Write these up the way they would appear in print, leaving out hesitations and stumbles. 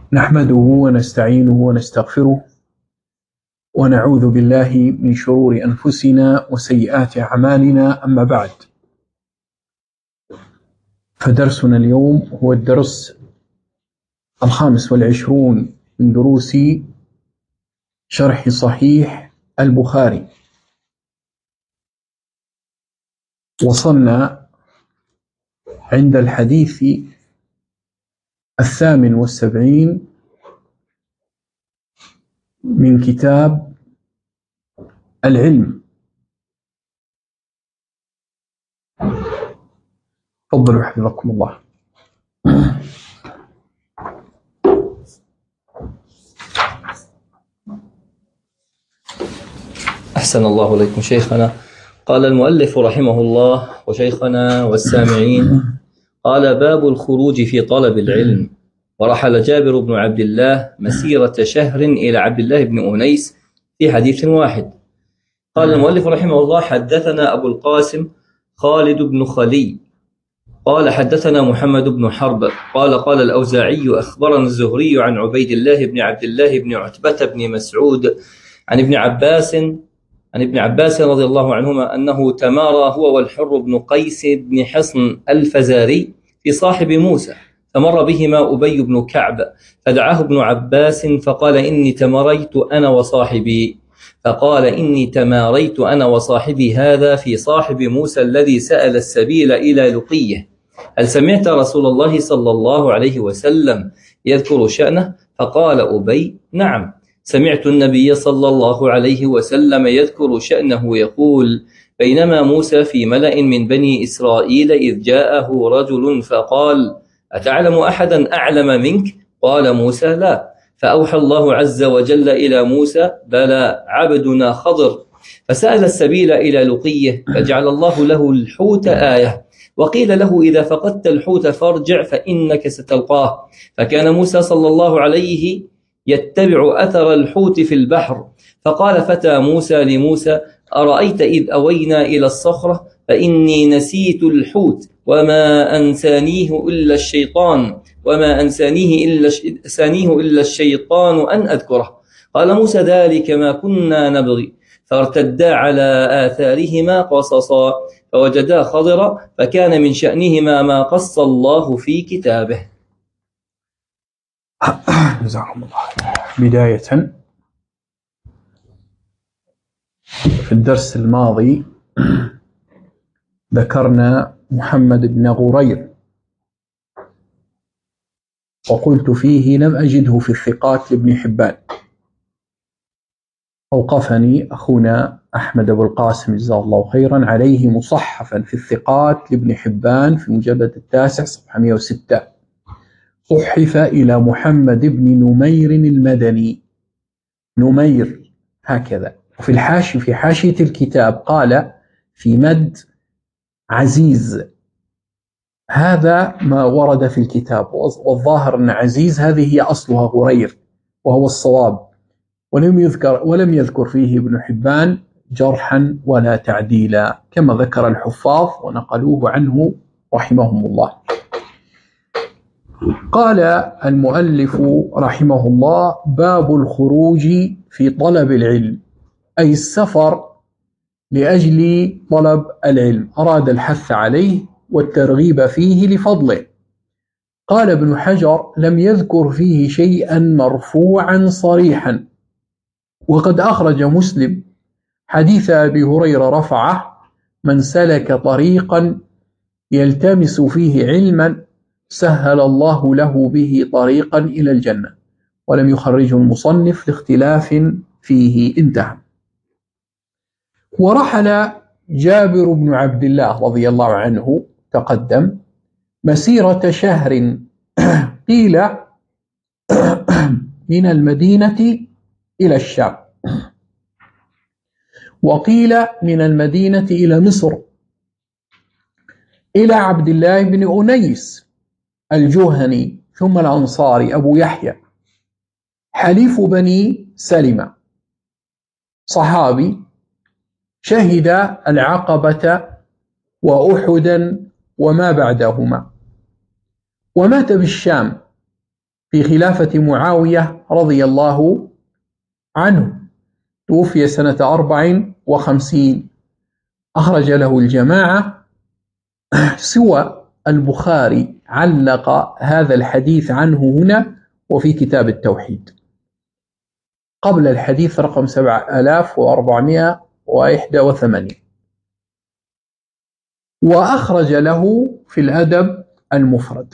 نحمده ونستعينه ونستغفره ونعوذ بالله من شرور أنفسنا وسيئات أعمالنا. أما بعد، فدرسنا اليوم هو الدرس 25 من دروس شرح صحيح البخاري. وصلنا عند الحديث 78 من كتاب العلم. تفضلوا حفظكم الله. أحسن الله إليكم شيخنا. قال المؤلف رحمه الله وشيخنا والسامعين: قال: باب الخروج في طلب العلم. ورحل جابر بن عبد الله مسيرة شهر إلى عبد الله بن أنيس في حديث واحد. قال المؤلف رحمه الله: حدثنا أبو القاسم خالد بن خلي قال حدثنا محمد بن حرب قال الأوزاعي: أخبرنا الزهري عن عبيد الله بن عبد الله بن عتبة بن مسعود عن ابن عباس رضي الله عنهما أنه تمارى هو والحر بن قيس بن حصن الفزاري في صاحب موسى، فمر بهما أبي بن كعب، فدعاه ابن عباس فقال: إني تماريت أنا وصاحبي هذا في صاحب موسى الذي سأل السبيل إلى لقيه، هل سمعت رسول الله صلى الله عليه وسلم يذكر شأنه؟ فقال أبي: نعم، سمعت النبي صلى الله عليه وسلم يذكر شأنه يقول: بينما موسى في ملأ من بني إسرائيل إذ جاءه رجل فقال: أتعلم أحدا أعلم منك؟ قال موسى: لا. فأوحى الله عز وجل إلى موسى: بلى، عبدنا خضر. فسأل السبيل إلى لقيه، فجعل الله له الحوت آية، وقيل له: إذا فقدت الحوت فارجع فإنك ستلقاه. فكان موسى صلى الله عليه يتبع أثر الحوت في البحر. فقال فتى موسى لموسى: أرأيت إذ أوينا إلى الصخرة فإني نسيت الحوت وما أنسانيه إلا الشيطان أن أذكره. قال موسى: ذلك ما كنا نبغي. فارتدا على آثارهما قصصا، فوجدا خضرا، فكان من شأنهما ما قص الله في كتابه. جزاكم الله. بداية، في الدرس الماضي ذكرنا محمد بن غرير، وقلت فيه: لم أجده في الثقات لابن حبان. أوقفني أخونا أحمد أبو القاسم جزاه الله خيرا عليه مصحفا في الثقات لابن حبان في المجلد 9 صفحة 106، صحف إلى محمد بن نمير المدني، نمير هكذا. وفي الحاشية، في حاشية الكتاب، قال في مد عزيز. هذا ما ورد في الكتاب، والظاهر أن عزيز هذه هي أصلها غرير، وهو الصواب. ولم يذكر فيه ابن حبان جرحا ولا تعديلا كما ذكر الحفاظ ونقلوه عنه رحمهم الله. قال المؤلف رحمه الله: باب الخروج في طلب العلم، أي السفر لأجل طلب العلم، أراد الحث عليه والترغيب فيه لفضله. قال ابن حجر: لم يذكر فيه شيئا مرفوعا صريحا، وقد أخرج مسلم حديث أبي هريرة رفعه: من سلك طريقا يلتمس فيه علما سهل الله له به طريقا إلى الجنة. ولم يخرجه المصنف لاختلاف فيه. انتهى. ورحل جابر بن عبد الله رضي الله عنه تقدم مسيرة شهر، قيل من المدينة إلى الشام، وقيل من المدينة إلى مصر، إلى عبد الله بن أنيس الجهني ثم الأنصاري أبو يحيى حليف بني سلمة، صحابي، شهد العقبة وأحدا وما بعدهما، ومات بالشام في خلافة معاوية رضي الله عنه، توفي سنة 54. أخرج له الجماعة سوى البخاري، علق هذا الحديث عنه هنا وفي كتاب التوحيد قبل الحديث رقم 7481. وأخرج له في الأدب المفرد.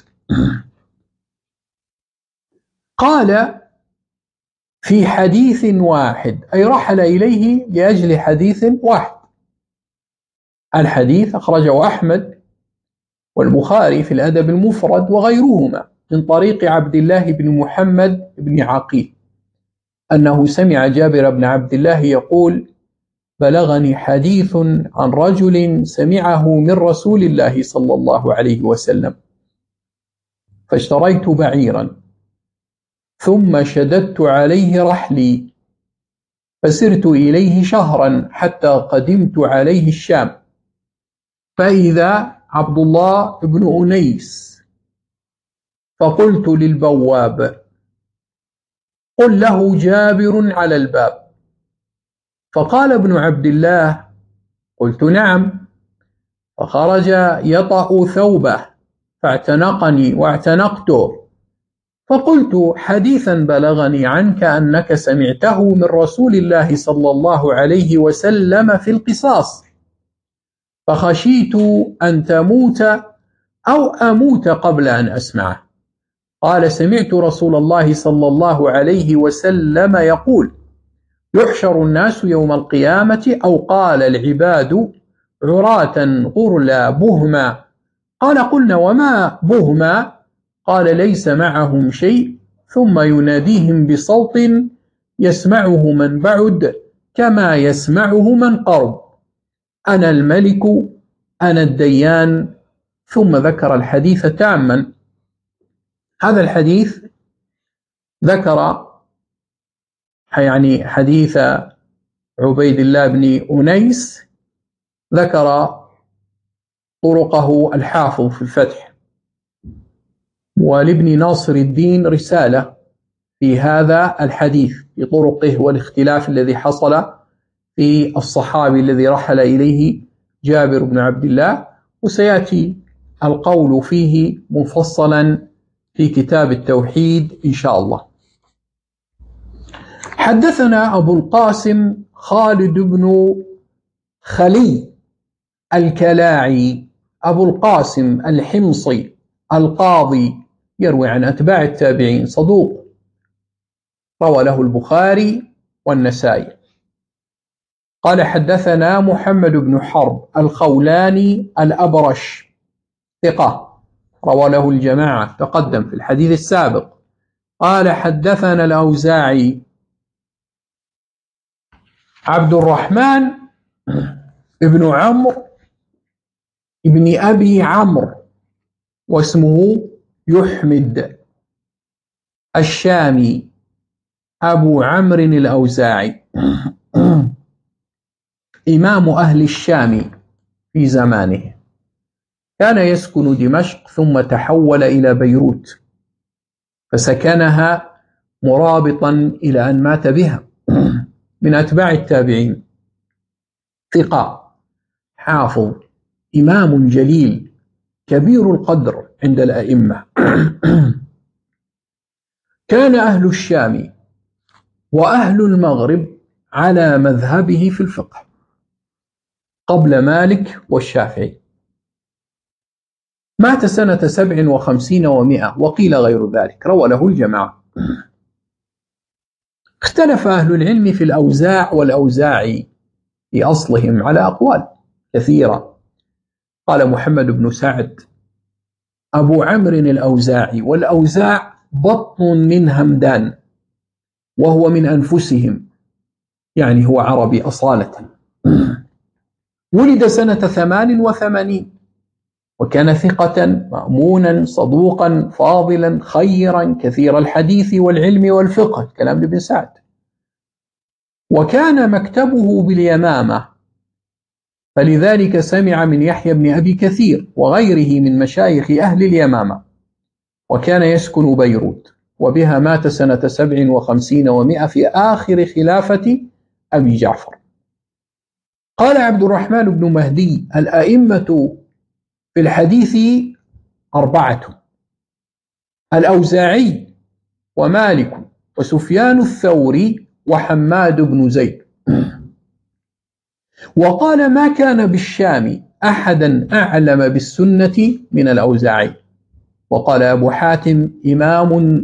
قال في حديث واحد، أي رحل إليه لأجل حديث واحد. الحديث أخرجه أحمد والبخاري في الأدب المفرد وغيرهما من طريق عبد الله بن محمد بن عقيل أنه سمع جابر بن عبد الله يقول: بلغني حديث عن رجل سمعه من رسول الله صلى الله عليه وسلم، فاشتريت بعيرا ثم شددت عليه رحلي فسرت إليه شهرا حتى قدمت عليه الشام، فإذا عبد الله بن أنيس، فقلت للبواب: قل له جابر على الباب. فقال ابن عبد الله: قلت نعم. فخرج يطأ ثوبه فاعتنقني واعتنقته، فقلت: حديثا بلغني عنك أنك سمعته من رسول الله صلى الله عليه وسلم في القصاص، فخشيت أن تموت أو أموت قبل أن أسمعه. قال: سمعت رسول الله صلى الله عليه وسلم يقول: يحشر الناس يوم القيامة، أو قال العباد عراة غرلا بهما. قال: قلنا وما بهما؟ قال: ليس معهم شيء، ثم يناديهم بصوت يسمعه من بعد كما يسمعه من قرب: أنا الملك أنا الديان. ثم ذكر الحديث تاما. هذا الحديث ذكر حديث عبيد الله بن أنيس، ذكر طرقه الحافظ في الفتح، ولابن ناصر الدين رسالة في هذا الحديث بطرقه والاختلاف الذي حصل في الصحابي الذي رحل إليه جابر بن عبد الله، وسيأتي القول فيه مفصلا في كتاب التوحيد إن شاء الله. حدثنا أبو القاسم خالد بن خلي الكلاعي أبو القاسم الحمصي القاضي، يروي عن أتباع التابعين، صدوق، روى له البخاري والنسائي. قال: حدثنا محمد بن حرب الخولاني الأبرش، ثقة، روى له الجماعة، تقدم في الحديث السابق. قال: حدثنا الأوزاعي عبد الرحمن ابن عمرو ابن أبي عمرو، واسمه يحمد، الشامي، أبو عمرو الأوزاعي، إمام أهل الشام في زمانه. كان يسكن دمشق ثم تحول إلى بيروت، فسكنها مرابطا إلى أن مات بها، من أتباع التابعين، ثقة، حافظ، إمام جليل كبير القدر عند الأئمة. كان أهل الشام وأهل المغرب على مذهبه في الفقه قبل مالك والشافعي. مات سنة 57 و100، وقيل غير ذلك، روى له الجماعة. اختلف أهل العلم في الأوزاع والأوزاعي في أصلهم على أقوال كثيرة. قال محمد بن سعد: أبو عمرو الأوزاعي، والأوزاع بطن من همدان، وهو من أنفسهم، يعني هو عربي أصالة. ولد سنة 88، وكان ثقة مأمونا صدوقا فاضلا خيرا كثير الحديث والعلم والفقه، كلام ابن سعد. وكان مكتبه باليمامة، فلذلك سمع من يحيى بن أبي كثير وغيره من مشايخ أهل اليمامة. وكان يسكن بيروت، وبها مات سنة 57 و100 في آخر خلافة أبي جعفر. قال عبد الرحمن بن مهدي: الأئمة في الحديث 4: الأوزاعي ومالك وسفيان الثوري وحماد بن زيد. وقال: ما كان بالشام أحدا أعلم بالسنة من الأوزاعي. وقال أبو حاتم: إمام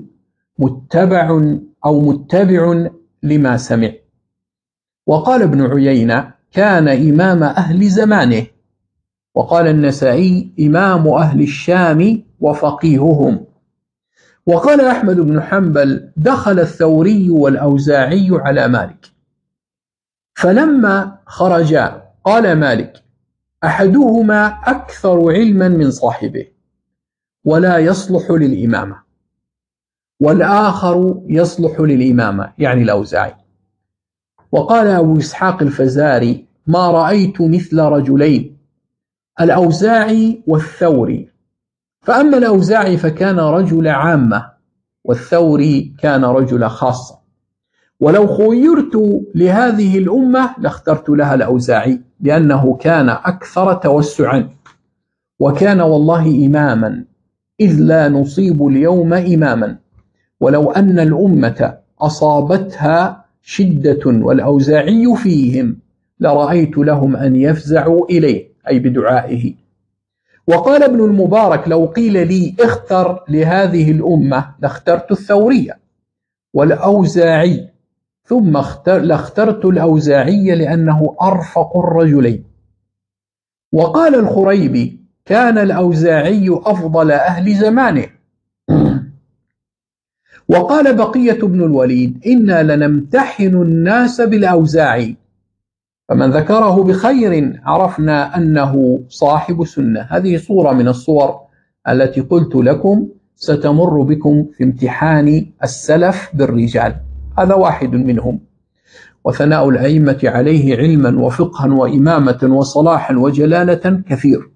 متبع لما سمع. وقال ابن عيينة: كان إمام أهل زمانه. وقال النسائي: إمام أهل الشام وفقيههم. وقال أحمد بن حنبل: دخل الثوري والأوزاعي على مالك، فلما خرجا قال مالك: أحدهما أكثر علما من صاحبه ولا يصلح للإمامة، والآخر يصلح للإمامة، يعني الأوزاعي. وقال أبو إسحاق الفزاري: ما رأيت مثل رجلين، الأوزاعي والثوري. فأما الأوزاعي فكان رجل عامة، والثوري كان رجل خاصة. ولو خيرت لهذه الأمة لاخترت لها الأوزاعي، لأنه كان أكثر توسعا، وكان والله إماما، إذ لا نصيب اليوم إماما. ولو أن الأمة أصابتها شدة والأوزاعي فيهم لرأيت لهم أن يفزعوا إليه، أي بدعائه. وقال ابن المبارك: لو قيل لي اختر لهذه الأمة لاخترت الثورية والأوزاعي، ثم لاخترت الأوزاعي لأنه أرفق الرجلين. وقال الخريبي: كان الأوزاعي أفضل أهل زمانه. وقال بقية بن الوليد: إنا لنمتحن الناس بالأوزاعي، فمن ذكره بخير عرفنا أنه صاحب سنة. هذه صورة من الصور التي قلت لكم ستمر بكم في امتحان السلف بالرجال، هذا واحد منهم. وثناء الأئمة عليه علما وفقها وإمامة وصلاحا وجلالة كثير.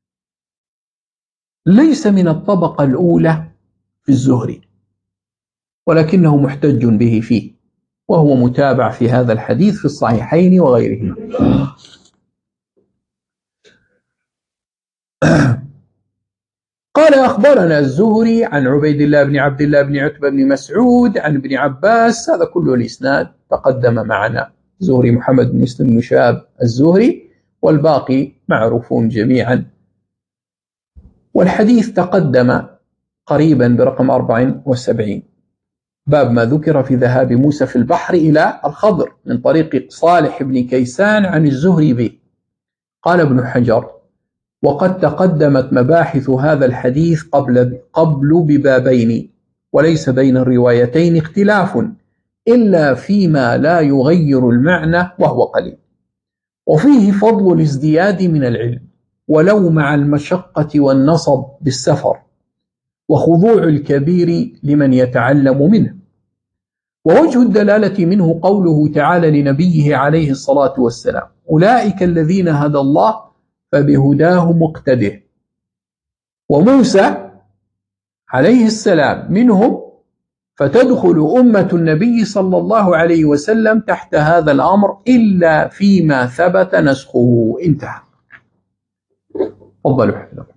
ليس من الطبقة الأولى في الزهري، ولكنه محتج به فيه، وهو متابع في هذا الحديث في الصحيحين وغيرهما. قال: أخبرنا الزهري عن عبيد الله بن عبد الله بن عتبة بن مسعود عن ابن عباس. هذا كله الإسناد تقدم معنا. زهري محمد بن مسلم بن شهاب الزهري، والباقي معروفون جميعا. والحديث تقدم قريبا برقم 74، باب ما ذكر في ذهاب موسى في البحر إلى الخضر من طريق صالح بن كيسان عن الزهري به. قال ابن حجر: وقد تقدمت مباحث هذا الحديث قبل ببابين، وليس بين الروايتين اختلاف إلا فيما لا يغير المعنى وهو قليل، وفيه فضل الازدياد من العلم ولو مع المشقة والنصب بالسفر، وخضوع الكبير لمن يتعلم منه. ووجه الدلالة منه قوله تعالى لنبيه عليه الصلاة والسلام: أولئك الذين هدى الله فبهداه مقتده. وموسى عليه السلام منهم، فتدخل أمة النبي صلى الله عليه وسلم تحت هذا الأمر إلا فيما ثبت نسخه. انتهى. تفضلوا حفظكم.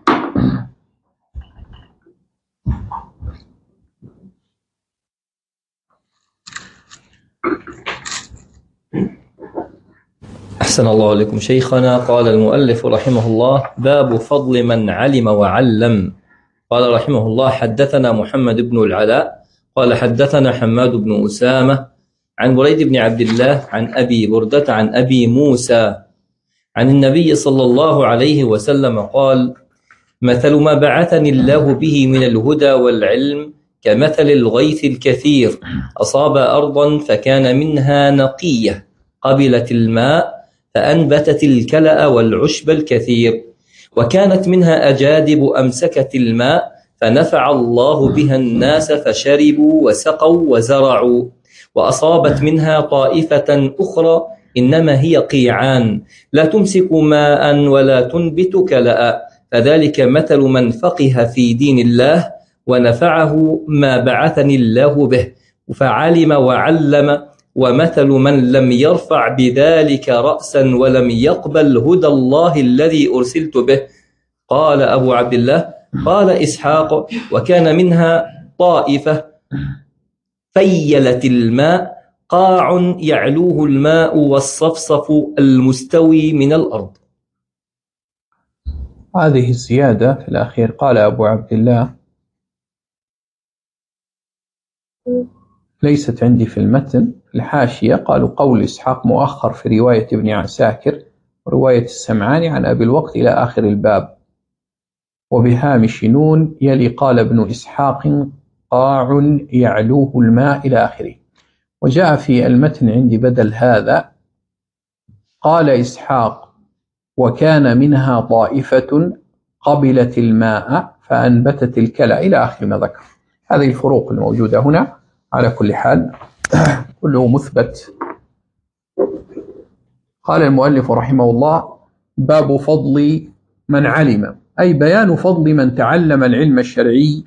أحسن الله عليكم شيخنا. قال المؤلف رحمه الله: باب فضل من علم وعلم. قال رحمه الله: حدثنا محمد بن العلاء قال حدثنا حماد بن أسامة عن بريد بن عبد الله عن أبي بردة عن أبي موسى عن النبي صلى الله عليه وسلم قال: مثل ما بعثني الله به من الهدى والعلم كمثل الغيث الكثير أصاب أرضا فكان منها نقية قبلت الماء فأنبتت الكلأ والعشب الكثير، وكانت منها أجادب أمسكت الماء فنفع الله بها الناس فشربوا وسقوا وزرعوا. وأصابت منها طائفة أخرى إنما هي قيعان لا تمسك ماء ولا تنبت كلأ، فذلك مثل من فقه في دين الله ونفعه ما بعثني الله به، فعلم وعلم، ومثل من لم يرفع بذلك رأسا ولم يقبل هدى الله الذي أرسلت به. قال أبو عبد الله: قال إسحاق: وكان منها طائفة فيلت الماء، قاع يعلوه الماء والصفصف المستوي من الأرض. هذه الزيادة في الأخير قال أبو عبد الله ليست عندي في المتن. الحاشية قالوا قول إسحاق مؤخر في رواية ابن عساكر ورواية السمعاني عن أبي الوقت إلى آخر الباب، وبهامش نون يلي قال ابن إسحاق قاع يعلوه الماء إلى آخره. وجاء في المتن عندي بدل هذا قال إسحاق: وكان منها طائفة قبلت الماء فأنبتت الكلى إلى آخر ما ذكر. هذه الفروق الموجودة هنا. على كل حال كله مثبت. قال المؤلف رحمه الله: باب فضل من علم، أي بيان فضل من تعلم العلم الشرعي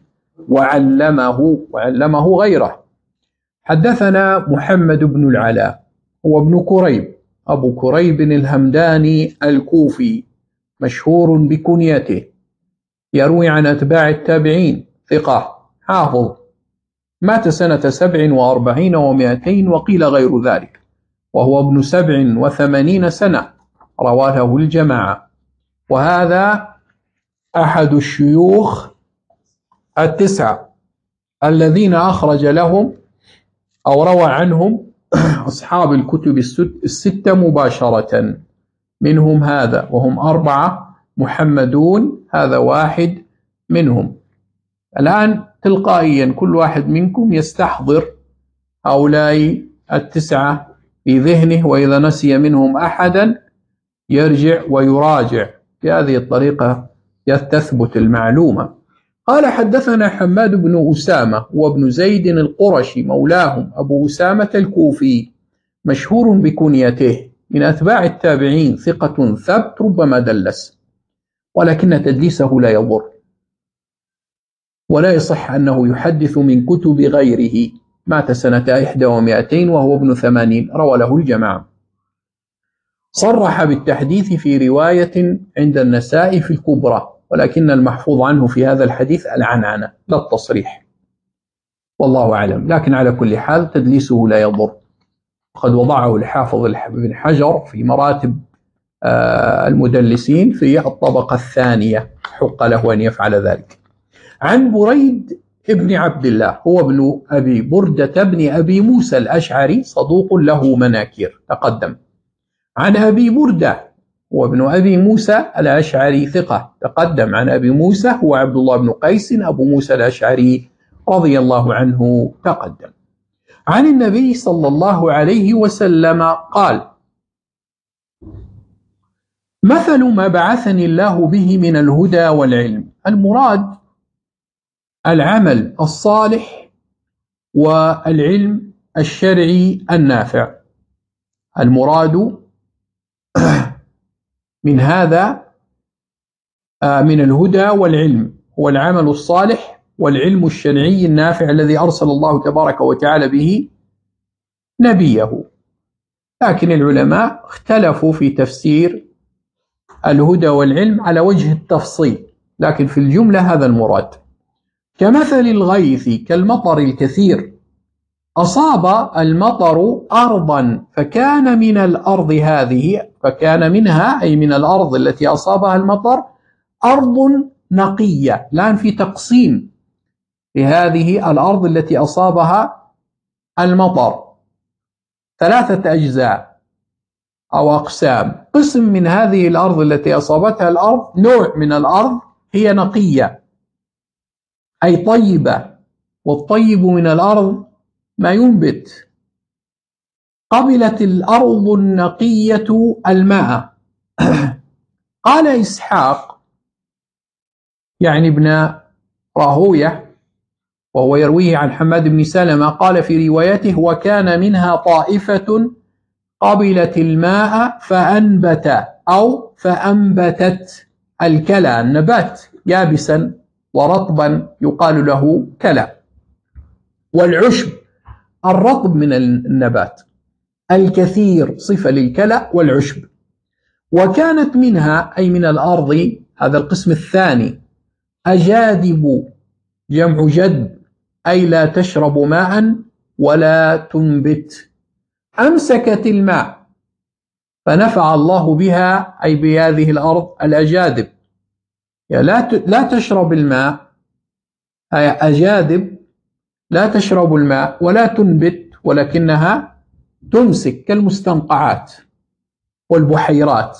وعلمه غيره. حدثنا محمد بن العلاء هو ابن كريب أبو كريب الهمداني الكوفي، مشهور بكنيته، يروي عن أتباع التابعين، ثقة حافظ، مات سنة 47 و200 وقيل غير ذلك، وهو ابن 87 سنة، روى له الجماعة. وهذا أحد الشيوخ التسعة الذين أخرج لهم أو روى عنهم أصحاب الكتب الستة مباشرة، منهم هذا، وهم 4 محمدون، هذا واحد منهم. الآن تلقائيا كل واحد منكم يستحضر هؤلاء التسعة في ذهنه، وإذا نسي منهم أحدا يرجع ويراجع، بهذه الطريقة تثبت المعلومة. قال: حدثنا حماد بن أسامة وابن زيد القرشي مولاهم أبو أسامة الكوفي، مشهور بكنيته، من أتباع التابعين، ثقة ثبت، ربما دلس، ولكن تدليسه لا يضر، ولا يصح أنه يحدث من كتب غيره. مات سنة 21 وهو ابن 80، روى له الجماعة. صرح بالتحديث في رواية عند النسائي في الكبرى، ولكن المحفوظ عنه في هذا الحديث العنعنة لا التصريح، والله أعلم. لكن على كل حال تدليسه لا يضر، قد وضعه الحافظ ابن حجر في مراتب المدلسين في الطبقة الثانية، حق له أن يفعل ذلك. عن بريد ابن عبد الله هو ابن أبي بردة ابن أبي موسى الأشعري، صدوق له مناكير، تقدم. عن أبي بردة هو ابن أبي موسى الأشعري، ثقة، تقدم. عن أبي موسى هو عبد الله بن قيس أبو موسى الأشعري رضي الله عنه، تقدم. عن النبي صلى الله عليه وسلم قال: مثل ما بعثني الله به من الهدى والعلم. المراد العمل الصالح والعلم الشرعي النافع. المراد من هذا من الهدى والعلم هو العمل الصالح والعلم الشرعي النافع الذي أرسل الله تبارك وتعالى به نبيه. لكن العلماء اختلفوا في تفسير الهدى والعلم على وجه التفصيل، لكن في الجملة هذا المراد. كمثل الغيث، كالمطر الكثير، أصاب المطر أرضا فكان من الأرض هذه، فكان منها أي من الأرض التي أصابها المطر أرض نقية. الآن في تقسيم لهذه الأرض التي أصابها المطر، 3 أجزاء أو أقسام. قسم من هذه الأرض التي أصابتها الأرض، نوع من الأرض هي نقية أي طيبة، والطيب من الأرض ما ينبت. قبلت الأرض النقية الماء. قال إسحاق يعني ابن راهوية، وهو يرويه عن حماد بن سلمة، قال في روايته: وكان منها طائفة قبلت الماء فأنبت أو فأنبتت الكلى، النبات يابسا ورطبا يقال له كلأ. والعشب الرطب من النبات، الكثير صفة للكلأ والعشب. وكانت منها أي من الأرض، هذا القسم الثاني، أجادب جمع جد أي لا تشرب ماء ولا تنبت، أمسكت الماء فنفع الله بها أي بهذه الأرض الأجادب. لا تشرب الماء، هي أجادب لا تشرب الماء ولا تنبت ولكنها تمسك كالمستنقعات والبحيرات.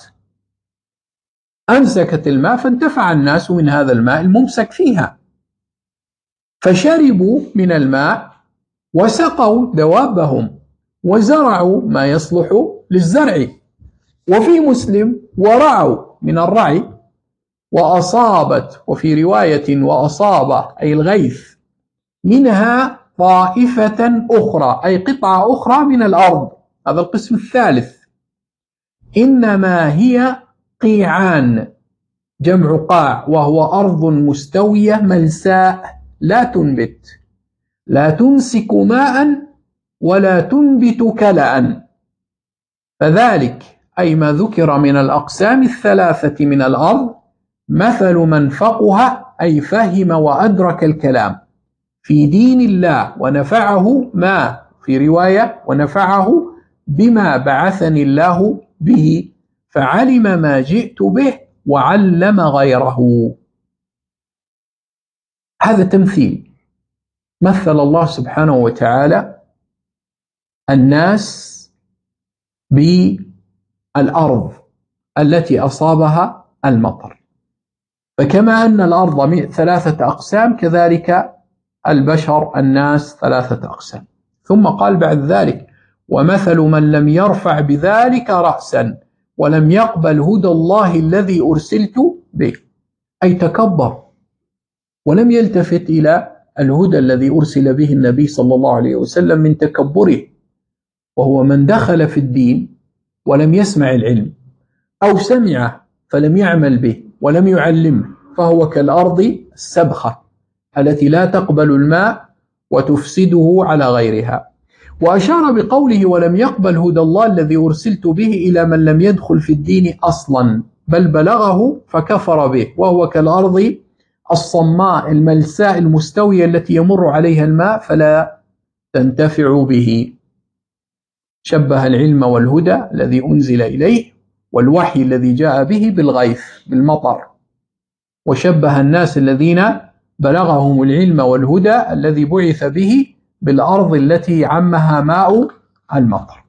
أمسكت الماء فانتفع الناس من هذا الماء الممسك فيها، فشربوا من الماء وسقوا دوابهم وزرعوا ما يصلح للزرع. وفي مسلم ورعوا من الرعي، وأصابت، وفي رواية وأصاب أي الغيث، منها طائفة أخرى أي قطعة أخرى من الأرض، هذا القسم الثالث. إنما هي قيعان جمع قاع، وهو أرض مستوية ملساء لا تنبت، لا تمسك ماء ولا تنبت كلأ. فذلك أي ما ذكر من الأقسام الثلاثة من الأرض مثل من فقه أي فهم وأدرك الكلام في دين الله ونفعه، ما في رواية ونفعه بما بعثني الله به، فعلم ما جئت به وعلم غيره. هذا تمثيل مثل الله سبحانه وتعالى الناس بالأرض التي أصابها المطر، فكما أن الأرض 3 أقسام كذلك البشر الناس 3 أقسام. ثم قال بعد ذلك: ومثل من لم يرفع بذلك رأسا ولم يقبل هدى الله الذي أرسلت به، أي تكبر ولم يلتفت إلى الهدى الذي أرسل به النبي صلى الله عليه وسلم من تكبره، وهو من دخل في الدين ولم يسمع العلم أو سمعه فلم يعمل به ولم يعلمه، فهو كالأرض السبخة التي لا تقبل الماء وتفسده على غيرها. وأشار بقوله ولم يقبل هدى الله الذي أرسلت به إلى من لم يدخل في الدين أصلا بل بلغه فكفر به، وهو كالأرض الصماء الملساء المستوية التي يمر عليها الماء فلا تنتفع به. شبه العلم والهدى الذي أنزل إليه والوحي الذي جاء به بالغيث بالمطر، وشبه الناس الذين بلغهم العلم والهدى الذي بعث به بالأرض التي عمها ماء المطر.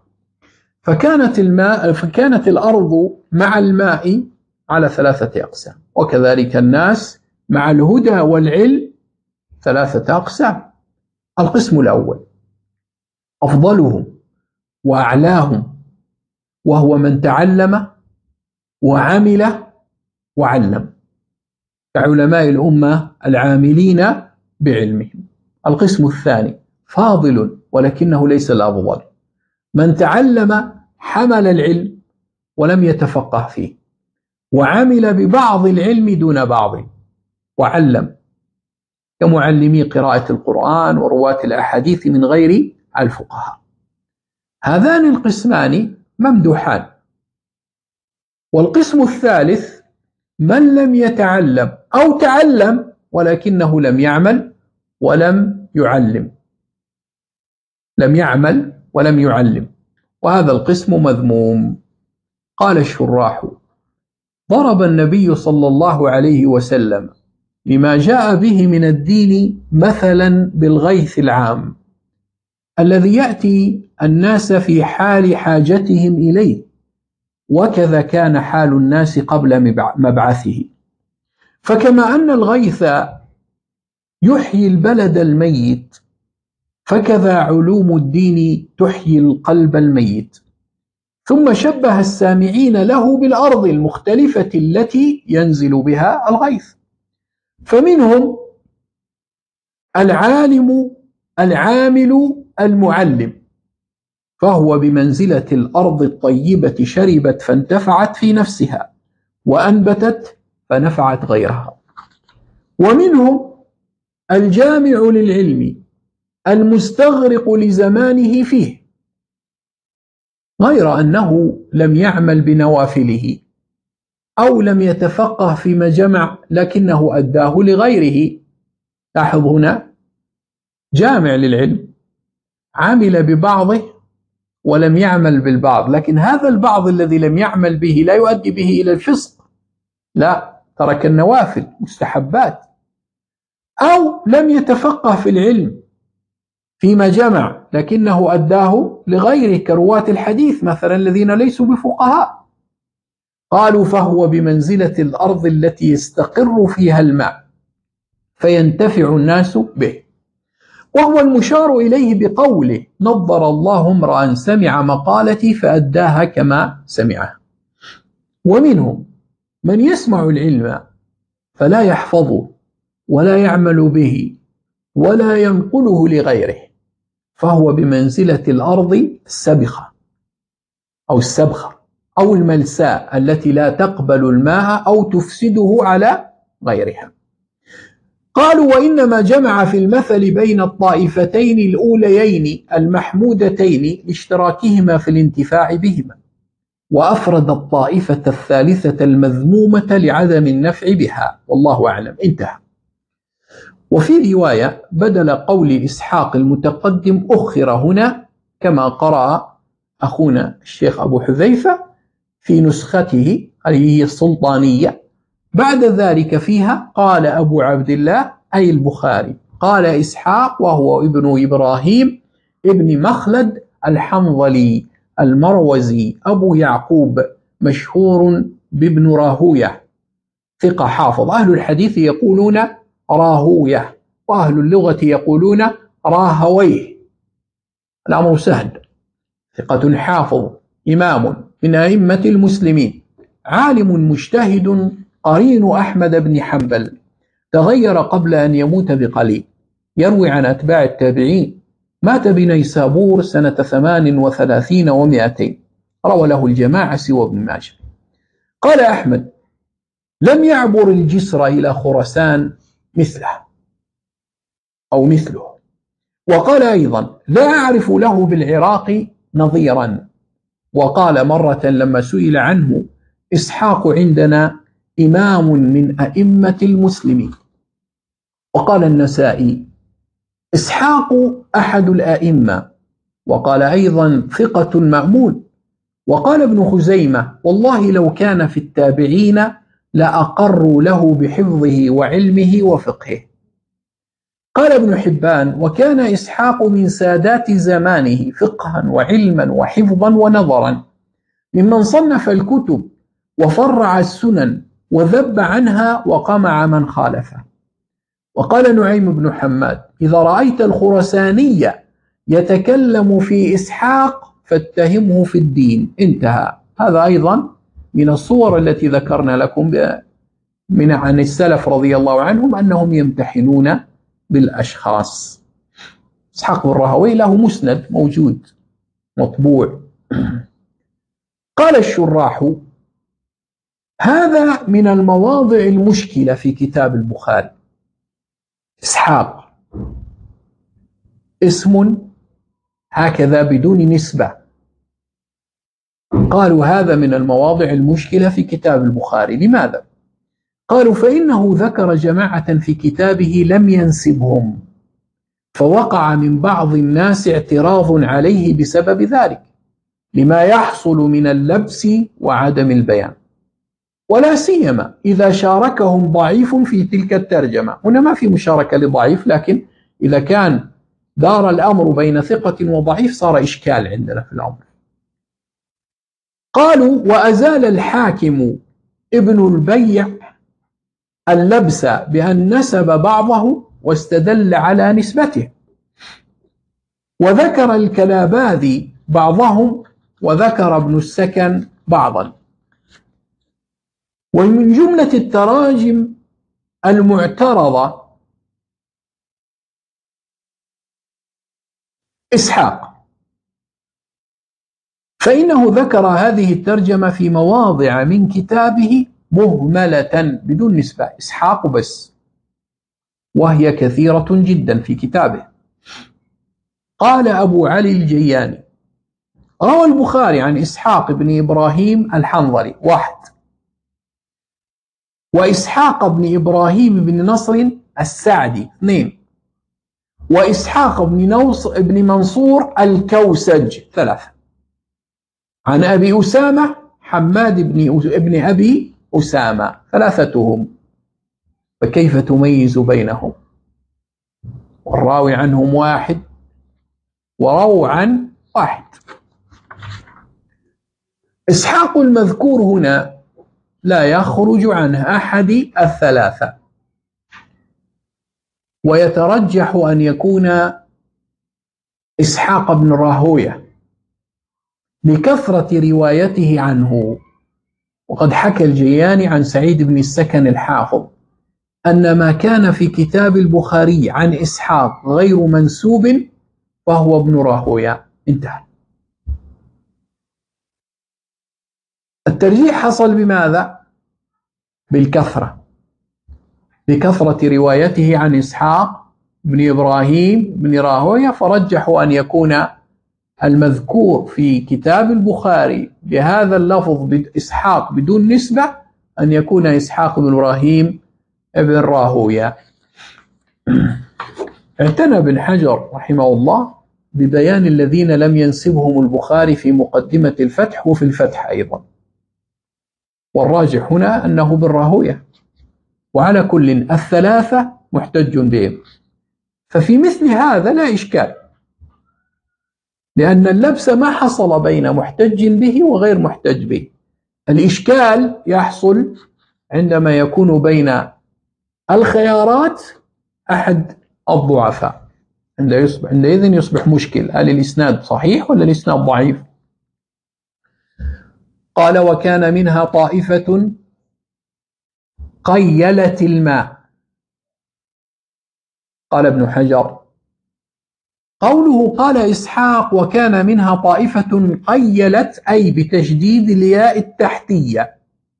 فكانت الأرض مع الماء على 3 أقسام، وكذلك الناس مع الهدى والعلم 3 أقسام. القسم الأول أفضلهم وأعلاهم، وهو من تعلم وعمل وعلم، كعلماء الأمة العاملين بعلمهم. القسم الثاني فاضل ولكنه ليس الأفضل، من تعلم حمل العلم ولم يتفقه فيه، وعمل ببعض العلم دون بعض، وعلم، كمعلمي قراءة القرآن ورواة الأحاديث من غير الفقهاء. هذان القسمان ممدوحان. والقسم الثالث من لم يتعلم أو تعلم ولكنه لم يعمل ولم يعلم، لم يعمل ولم يعلم، وهذا القسم مذموم. قال الشراح: ضرب النبي صلى الله عليه وسلم لما جاء به من الدين مثلا بالغيث العام الذي يأتي الناس في حال حاجتهم إليه، وكذا كان حال الناس قبل مبعثه. فكما أن الغيث يحيي البلد الميت، فكذا علوم الدين تحيي القلب الميت. ثم شبه السامعين له بالأرض المختلفة التي ينزل بها الغيث، فمنهم العالم العامل المعلم، فهو بمنزلة الأرض الطيبة، شربت فانتفعت في نفسها، وأنبتت فنفعت غيرها. ومنهم الجامع للعلم المستغرق لزمانه فيه، غير أنه لم يعمل بنوافله أو لم يتفقه فيما جمع لكنه أداه لغيره. لاحظ هنا جامع للعلم عمل ببعضه ولم يعمل بالبعض، لكن هذا البعض الذي لم يعمل به لا يؤدي به إلى الفسق، لا، ترك النوافل مستحبات. أو لم يتفقه في العلم فيما جمع لكنه أداه لغيره كرواة الحديث مثلا الذين ليسوا بفقهاء. قالوا فهو بمنزلة الأرض التي يستقر فيها الماء فينتفع الناس به، وهو المشار إليه بقوله نظر الله امرأ سمع مقالتي فأداها كما سمعها. ومنهم من يسمع العلم فلا يحفظه ولا يعمل به ولا ينقله لغيره، فهو بمنزلة الأرض السبخة أو السبخة أو الملساء التي لا تقبل الماء أو تفسده على غيرها. قالوا وإنما جمع في المثل بين الطائفتين الأوليين المحمودتين لاشتراكهما في الانتفاع بهما، وأفرد الطائفة الثالثة المذمومة لعدم النفع بها، والله أعلم. انتهى. وفي رواية بدل قول إسحاق المتقدم أخر هنا كما قرأ أخونا الشيخ أبو حذيفة في نسخته هذه السلطانية، بعد ذلك فيها قال أبو عبد الله أي البخاري قال إسحاق وهو ابن إبراهيم ابن مخلد الحنظلي المروزي أبو يعقوب مشهور بابن راهوية، ثقة حافظ. أهل الحديث يقولون راهوية وأهل اللغة يقولون راهويه، الأمر سهل. ثقة حافظ إمام من أئمة المسلمين، عالم مجتهد قرين أحمد بن حنبل، تغير قبل أن يموت بقليل، يروي عن أتباع التابعين، مات بنيسابور سنة 38 و200، روى له الجماعة سوى ابن ماجه. قال أحمد لم يعبر الجسر إلى خراسان مثله أو مثله. وقال أيضا لا أعرف له بالعراق نظيرا. وقال مرة لما سئل عنه إسحاق عندنا إمام من أئمة المسلمين. وقال النسائي إسحاق أحد الأئمة، وقال أيضا ثقة مأمون. وقال ابن خزيمة والله لو كان في التابعين لأقروا له بحفظه وعلمه وفقهه. قال ابن حبان وكان إسحاق من سادات زمانه فقها وعلما وحفظا ونظرا، ممن صنف الكتب وفرع السنن وذب عنها وقمع من خالفه. وقال نعيم بن حماد إذا رأيت الخرساني يتكلم في إسحاق فاتهمه في الدين. انتهى. هذا أيضا من الصور التي ذكرنا لكم عن السلف رضي الله عنهم أنهم يمتحنون بالأشخاص. إسحاق بن راهويه له مسند موجود مطبوع. قال الشراح هذا من المواضع المشكلة في كتاب البخاري. إسحاق اسم هكذا بدون نسبة. قالوا هذا من المواضع المشكلة في كتاب البخاري. لماذا؟ قالوا فإنه ذكر جماعة في كتابه لم ينسبهم، فوقع من بعض الناس اعتراض عليه بسبب ذلك لما يحصل من اللبس وعدم البيان، ولا سيما إذا شاركهم ضعيف في تلك الترجمة. هنا ما في مشاركة لضعيف، لكن إذا كان دار الأمر بين ثقة وضعيف صار إشكال عندنا في الأمر. قالوا وأزال الحاكم ابن البيع اللبس بأن نسب بعضه واستدل على نسبته، وذكر الكلاباذي بعضهم وذكر ابن السكن بعضا. ومن جملة التراجم المعترضة إسحاق، فإنه ذكر هذه الترجمة في مواضع من كتابه مهملة بدون نسبة، إسحاق بس. وهي كثيرة جدا في كتابه. قال أبو علي الجياني: روى البخاري عن إسحاق بن إبراهيم الحنظلي 1، وإسحاق بن إبراهيم بن نصر السعدي 2، وإسحاق بن منصور الكوسج 3، عن أبي أسامة حماد بن أبي أسامة 3، فكيف تميز بينهم؟ والراوي عنهم 1 ورووا عن 1. إسحاق المذكور هنا لا يخرج عن أحد 3، ويترجح أن يكون إسحاق بن راهوية لكثرة روايته عنه. وقد حكى الجياني عن سعيد بن السكن الحافظ أن ما كان في كتاب البخاري عن إسحاق غير منسوب فهو ابن راهوية. انتهى. الترجيح حصل بماذا؟ بالكثرة، بكثرة روايته عن إسحاق بن إبراهيم بن راهوية، فرجحوا أن يكون المذكور في كتاب البخاري بهذا اللفظ إسحاق بدون نسبة أن يكون إسحاق بن إبراهيم بن راهوية. اعتنى ابن حجر رحمه الله ببيان الذين لم ينسبهم البخاري في مقدمة الفتح وفي الفتح أيضا، والراجح هنا أنه بن راهوية. وعلى كل 3 محتج بهم، ففي مثل هذا لا إشكال، لأن اللبس ما حصل بين محتج به وغير محتج به. الإشكال يحصل عندما يكون بين الخيارات أحد الضعفاء، عندئذ يصبح مشكل، هل الإسناد صحيح ولا الإسناد ضعيف؟ قال: وكان منها طائفة قيلت الماء. قال ابن حجر: قوله قال إسحاق وكان منها طائفة قيلت أي بتشديد الياء التحتية،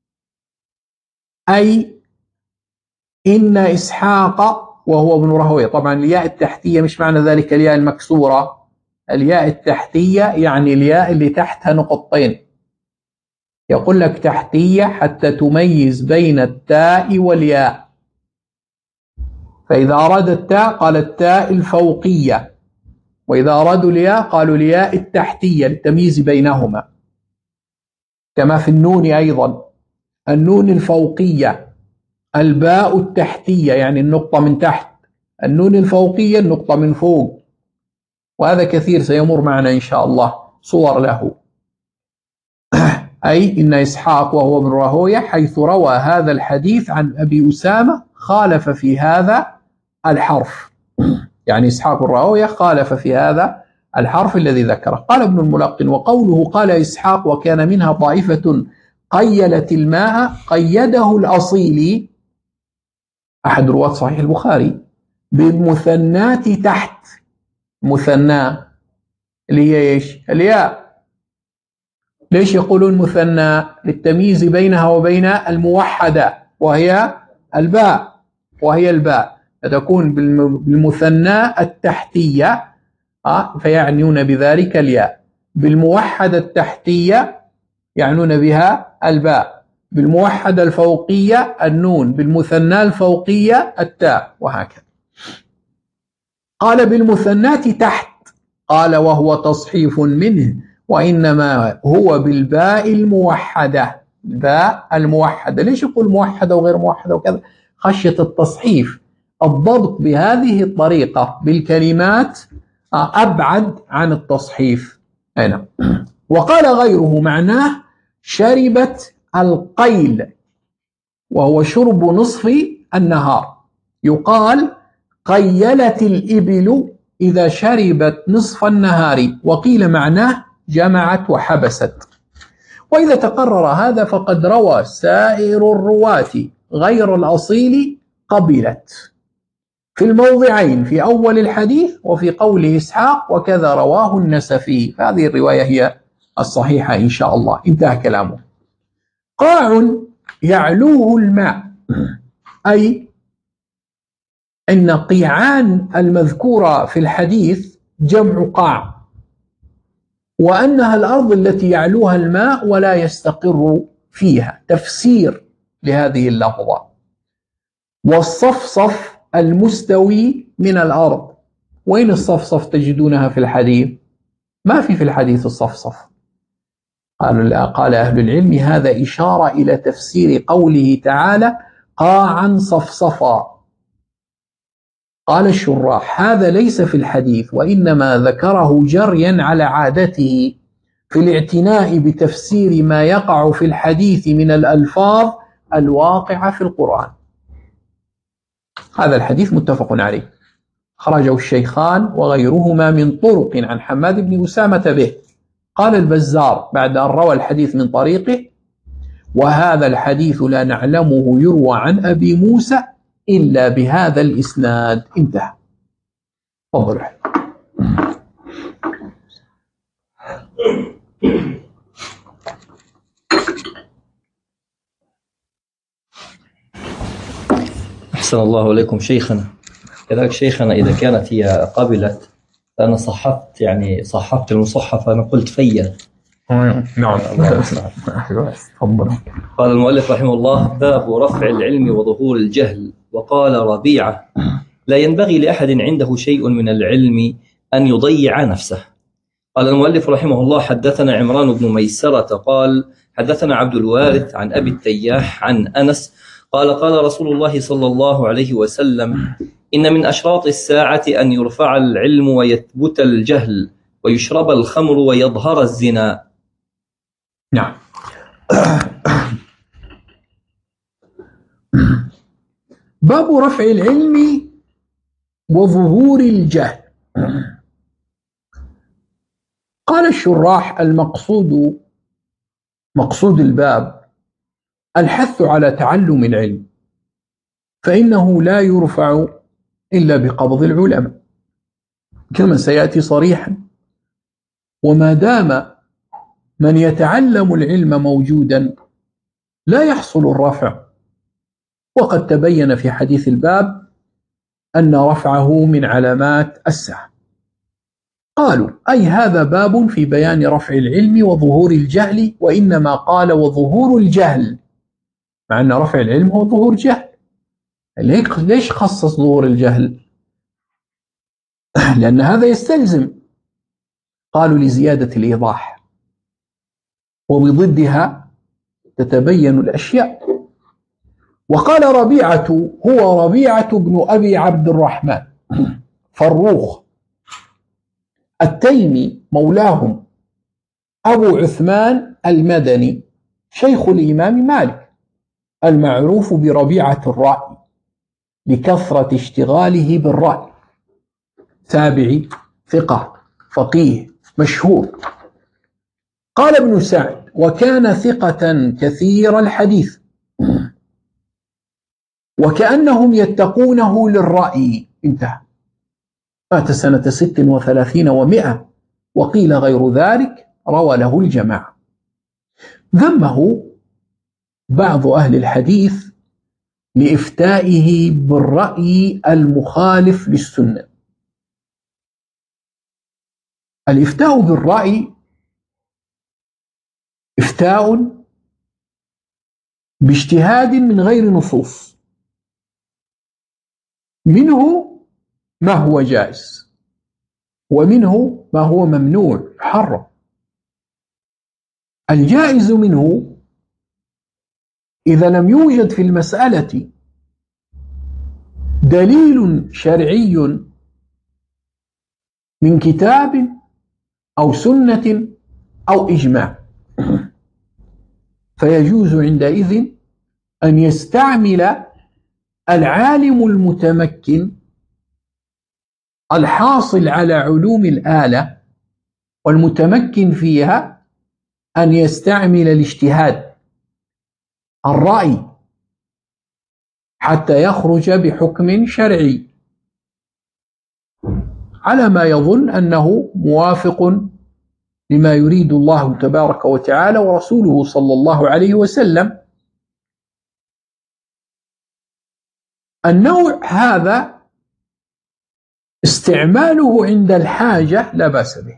أي إن إسحاق وهو ابن راهوية. طبعا الياء التحتية مش معنى ذلك الياء المكسورة، الياء التحتية يعني الياء اللي تحتها نقطتين، يقول لك تحتية حتى تميز بين التاء والياء. فإذا أراد التاء قال التاء الفوقية، وإذا أرادوا الياء قالوا الياء التحتية للتمييز بينهما. كما في النون أيضا، النون الفوقية، الباء التحتية يعني النقطة من تحت، النون الفوقية النقطة من فوق. وهذا كثير سيمر معنا إن شاء الله صور له. أي إن إسحاق وهو ابن راهوية حيث روى هذا الحديث عن أبي أسامة خالف في هذا الحرف، يعني إسحاق بن راهوية خالف في هذا الحرف الذي ذكره. قال ابن الملقن: وقوله قال إسحاق وكان منها طائفة قيلت الماء، قيده الأصيلي أحد رواة صحيح البخاري بالمثنات تحت. مثنى اللي هي إيش؟ الياء. ليش يقولون مثنى؟ للتمييز بينها وبين الموحدة وهي الباء، فتكون بالمثنى التحتية فيعنون بذلك الياء، بالموحدة التحتية يعنون بها الباء، بالموحدة الفوقية النون، بالمثنى الفوقية التاء، وهكذا. قال بالمثنات تحت، قال وهو تصحيف منه، وإنما هو بالباء الموحدة. الباء الموحدة. ليش يقول موحدة وغير موحدة وكذا؟ خشية التصحيف. الضبط بهذه الطريقة بالكلمات أبعد عن التصحيف. هنا وقال غيره معناه شربت القيل، وهو شرب نصف النهار. يقال قيلت الإبل إذا شربت نصف النهار، وقيل معناه جمعت وحبست. وإذا تقرر هذا فقد روى سائر الرواة غير الأصيل قبلت في الموضعين، في أول الحديث وفي قول إسحاق، وكذا رواه النسفي. فهذه الرواية هي الصحيحة إن شاء الله. انتهى كلامه. قاع يعلوه الماء، أي إن قيعان المذكورة في الحديث جمع قاع، وأنها الأرض التي يعلوها الماء ولا يستقر فيها، تفسير لهذه اللفظة. والصفصف المستوي من الأرض، وين الصفصف تجدونها في الحديث؟ ما في الحديث الصفصف. قال أهل العلم هذا إشارة إلى تفسير قوله تعالى قاعا صفصفا. قال الشراح هذا ليس في الحديث، وإنما ذكره جريا على عادته في الاعتناء بتفسير ما يقع في الحديث من الألفاظ الواقعة في القرآن. هذا الحديث متفق عليه، خرجه الشيخان وغيرهما من طرق عن حماد بن أسامة به. قال البزار بعد أن روى الحديث من طريقه: وهذا الحديث لا نعلمه يروى عن أبي موسى إلا بهذا الإسناد. انتهى. تفضل. أحسن الله إليكم شيخنا. كذلك شيخنا إذا كانت هي قبلت، أنا صحفت المصحف، أنا قلت فيا. نعم. قال المؤلف رحمه الله: باب رفع العلم وظهور الجهل. وقال ربيعة: لا ينبغي لأحد عنده شيء من العلم أن يضيع نفسه. قال المؤلف رحمه الله: حدثنا عمران بن ميسرة قال حدثنا عبد الوارث عن أبي التياح عن أنس قال قال رسول الله صلى الله عليه وسلم: إن من أشراط الساعة أن يرفع العلم ويثبت الجهل ويشرب الخمر ويظهر الزنا. نعم. باب رفع العلم وظهور الجهل. قال الشراح: مقصود الباب الحث على تعلم العلم، فإنه لا يرفع إلا بقبض العلماء كما سيأتي صريحا. وما دام من يتعلم العلم موجودا لا يحصل الرفع، وقد تبين في حديث الباب أن رفعه من علامات الساعة. قالوا: أي هذا باب في بيان رفع العلم وظهور الجهل، وإنما قال وظهور الجهل، مع أن رفع العلم هو ظهور جهل. ليش خصص ظهور الجهل؟ لأن هذا يستلزم. قالوا: لزيادة الإيضاح، وبضدها تتبين الأشياء. وقال ربيعة هو ربيعة بن أبي عبد الرحمن فروخ التيمي مولاهم، أبو عثمان المدني، شيخ الإمام مالك، المعروف بربيعة الرأي لكثرة اشتغاله بالرأي، تابعي ثقة فقيه مشهور. قال ابن سعد: وكان ثقة كثير الحديث، وكأنهم يتقونه للرأي. انتهى. مات سنة 36 و100، وقيل غير ذلك، روى له الجماعة. ذمه بعض أهل الحديث لإفتائه بالرأي المخالف للسنة. الإفتاء بالرأي إفتاء باجتهاد من غير نصوص، منه ما هو جائز ومنه ما هو ممنوع محرم. الجائز منه إذا لم يوجد في المسألة دليل شرعي من كتاب أو سنة أو إجماع، فيجوز عندئذ أن يستعمل العالم المتمكن الحاصل على علوم الآلة والمتمكن فيها أن يستعمل الاجتهاد الرأي حتى يخرج بحكم شرعي على ما يظن أنه موافق لما يريد الله تبارك وتعالى ورسوله صلى الله عليه وسلم. النوع هذا استعماله عند الحاجة لا بأس به.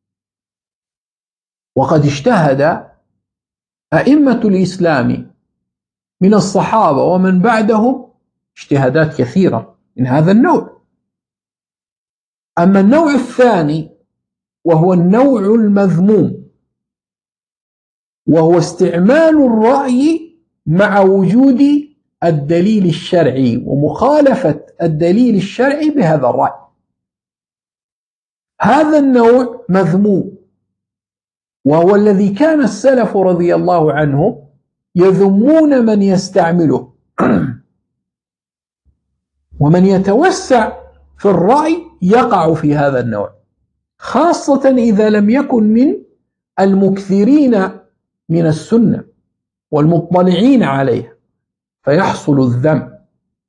وقد اجتهد أئمة الإسلام من الصحابة ومن بعدهم اجتهادات كثيرة من هذا النوع. أما النوع الثاني وهو النوع المذموم، وهو استعمال الرأي مع وجود الدليل الشرعي ومخالفة الدليل الشرعي بهذا الرأي، هذا النوع مذموم، وهو الذي كان السلف رضي الله عنهم يذمون من يستعمله. ومن يتوسع في الرأي يقع في هذا النوع، خاصة إذا لم يكن من المكثرين من السنة والمطلعين عليها، فيحصل الذم.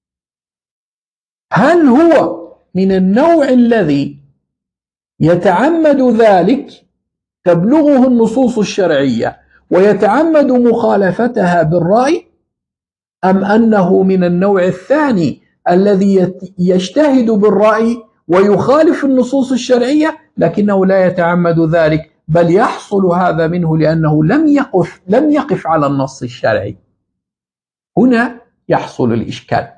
هل هو من النوع الذي يتعمد ذلك، تبلغه النصوص الشرعية ويتعمد مخالفتها بالرأي، أم أنه من النوع الثاني الذي يجتهد بالرأي ويخالف النصوص الشرعية لكنه لا يتعمد ذلك، بل يحصل هذا منه لأنه لم يقف على النص الشرعي؟ هنا يحصل الإشكال.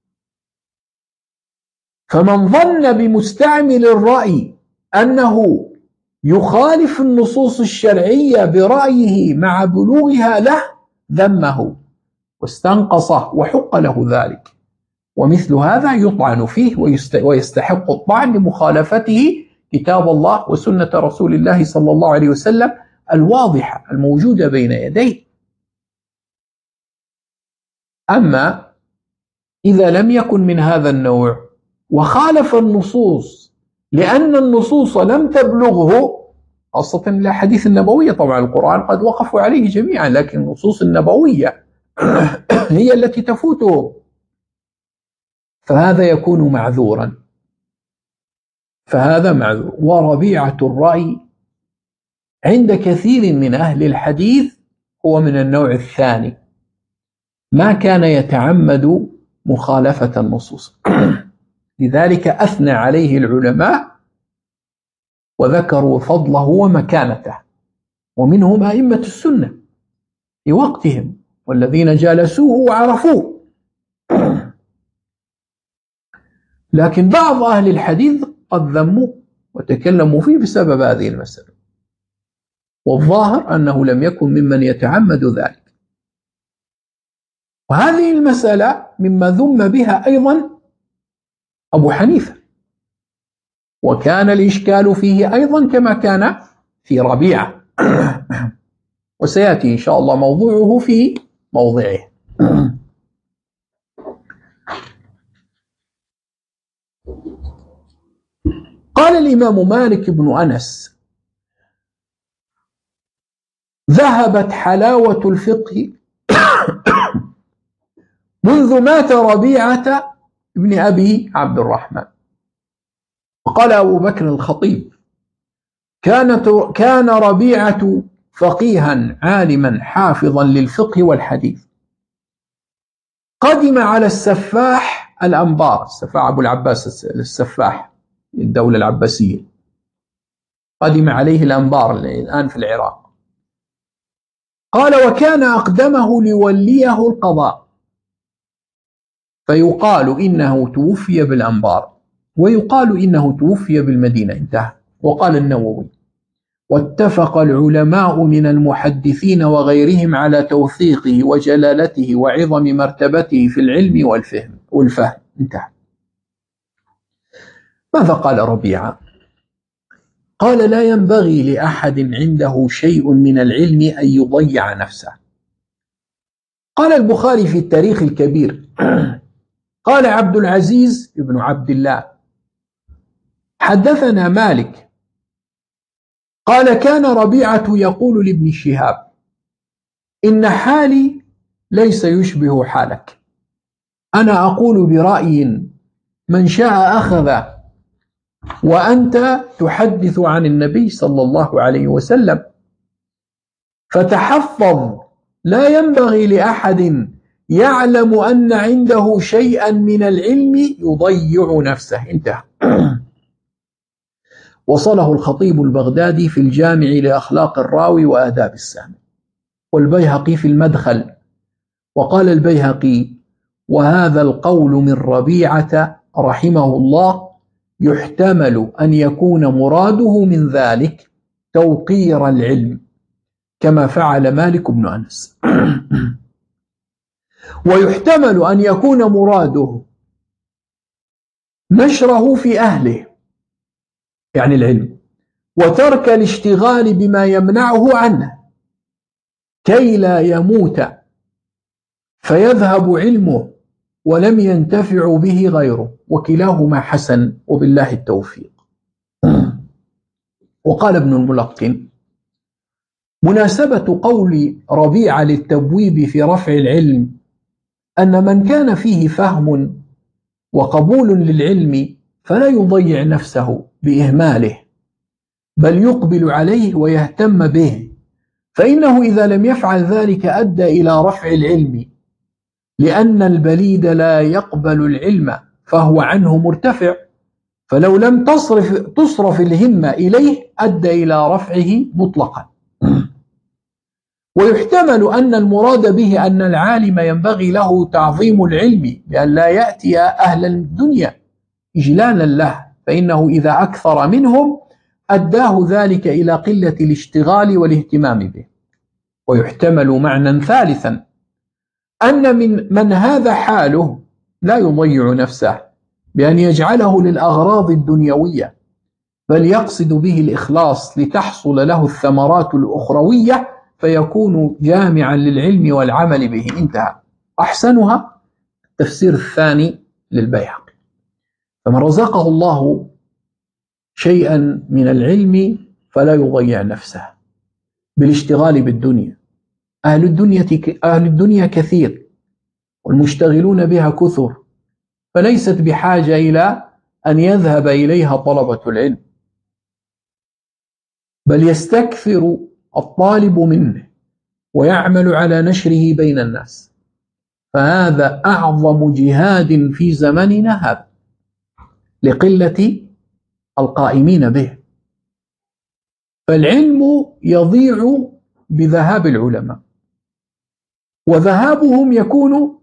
فمن ظن بمستعمل الرأي أنه يخالف النصوص الشرعية برأيه مع بلوغها له ذمه واستنقصه وحق له ذلك، ومثل هذا يطعن فيه ويستحق الطعن لمخالفته كتاب الله وسنة رسول الله صلى الله عليه وسلم الواضحة الموجودة بين يديه. أما إذا لم يكن من هذا النوع وخالف النصوص لأن النصوص لم تبلغه، خاصة الأحاديث النبوية، طبعا القرآن قد وقفوا عليه جميعا، لكن النصوص النبوية هي التي تفوته، فهذا يكون معذورا. فهذا معذور. وربيعة الرأي عند كثير من أهل الحديث هو من النوع الثاني، ما كان يتعمد مخالفة النصوص. لذلك أثنى عليه العلماء وذكروا فضله ومكانته، ومنهم أئمة السنة في وقتهم والذين جالسوه وعرفوه. لكن بعض أهل الحديث قد ذموا وتكلموا فيه بسبب هذه المسألة، والظاهر أنه لم يكن ممن يتعمد ذلك. وهذه المسألة مما ذم بها أيضا أبو حنيفة، وكان الإشكال فيه أيضا كما كان في ربيعة، وسيأتي إن شاء الله موضوعه في موضعه. قال الإمام مالك بن أنس: ذهبت حلاوة الفقه منذ مات ربيعة ابن أبي عبد الرحمن. وقال أبو بكر الخطيب: كان ربيعة فقيها عالما حافظا للفقه والحديث، قدم على السفاح الأنبار، السفاح أبو العباس السفاح الدولة العباسية، قدم عليه الأنبار الآن في العراق. قال: وكان أقدمه ليوليه القضاء، فيقال إنه توفي بالأنبار ويقال إنه توفي بالمدينة. انتهى. وقال النووي: واتفق العلماء من المحدثين وغيرهم على توثيقه وجلالته وعظم مرتبته في العلم والفهم. انتهى. ماذا قال ربيعة؟ قال: لا ينبغي لأحد عنده شيء من العلم أن يضيع نفسه. قال البخاري في التاريخ الكبير: قال عبد العزيز بن عبد الله: حدثنا مالك قال: كان ربيعة يقول لابن شهاب: إن حالي ليس يشبه حالك، أنا أقول برأي من شاء أخذ، وأنت تحدث عن النبي صلى الله عليه وسلم، فتحفظ، لا ينبغي لأحد يعلم أن عنده شيئا من العلم يضيع نفسه. انتهى. وصله الخطيب البغدادي في الجامع لأخلاق الراوي وآداب السامع، والبيهقي في المدخل. وقال البيهقي: وهذا القول من ربيعة رحمه الله يحتمل أن يكون مراده من ذلك توقير العلم كما فعل مالك بن أنس، ويحتمل أن يكون مراده نشره في أهله يعني العلم، وترك الاشتغال بما يمنعه عنه كي لا يموت فيذهب علمه ولم ينتفع به غيره، وكلاهما حسن وبالله التوفيق. وقال ابن الملقن: مناسبة قول ربيعة للتبويب في رفع العلم أن من كان فيه فهم وقبول للعلم فلا يضيع نفسه بإهماله، بل يقبل عليه ويهتم به، فإنه إذا لم يفعل ذلك أدى إلى رفع العلم، لأن البليد لا يقبل العلم فهو عنه مرتفع، فلو لم تصرف الهمة إليه أدى إلى رفعه مطلقا. ويحتمل أن المراد به أن العالم ينبغي له تعظيم العلم بأن لا يأتي أهل الدنيا إجلالا له، فإنه إذا أكثر منهم أداه ذلك إلى قلة الاشتغال والاهتمام به. ويحتمل معنى ثالثا أن من هذا حاله لا يضيع نفسه بأن يجعله للأغراض الدنيوية، بل يقصد به الإخلاص لتحصل له الثمرات الأخروية فيكون جامعا للعلم والعمل به. انتهى. أحسنها التفسير الثاني للبيهقي: فمن رزقه الله شيئا من العلم فلا يضيع نفسه بالاشتغال بالدنيا. أهل الدنيا كثير والمشتغلون بها كثر، فليست بحاجة إلى أن يذهب إليها طلبة العلم، بل يستكثر الطالب منه ويعمل على نشره بين الناس، فهذا أعظم جهاد في زمننا هذا لقلة القائمين به. فالعلم يضيع بذهاب العلماء، وذهابهم يكون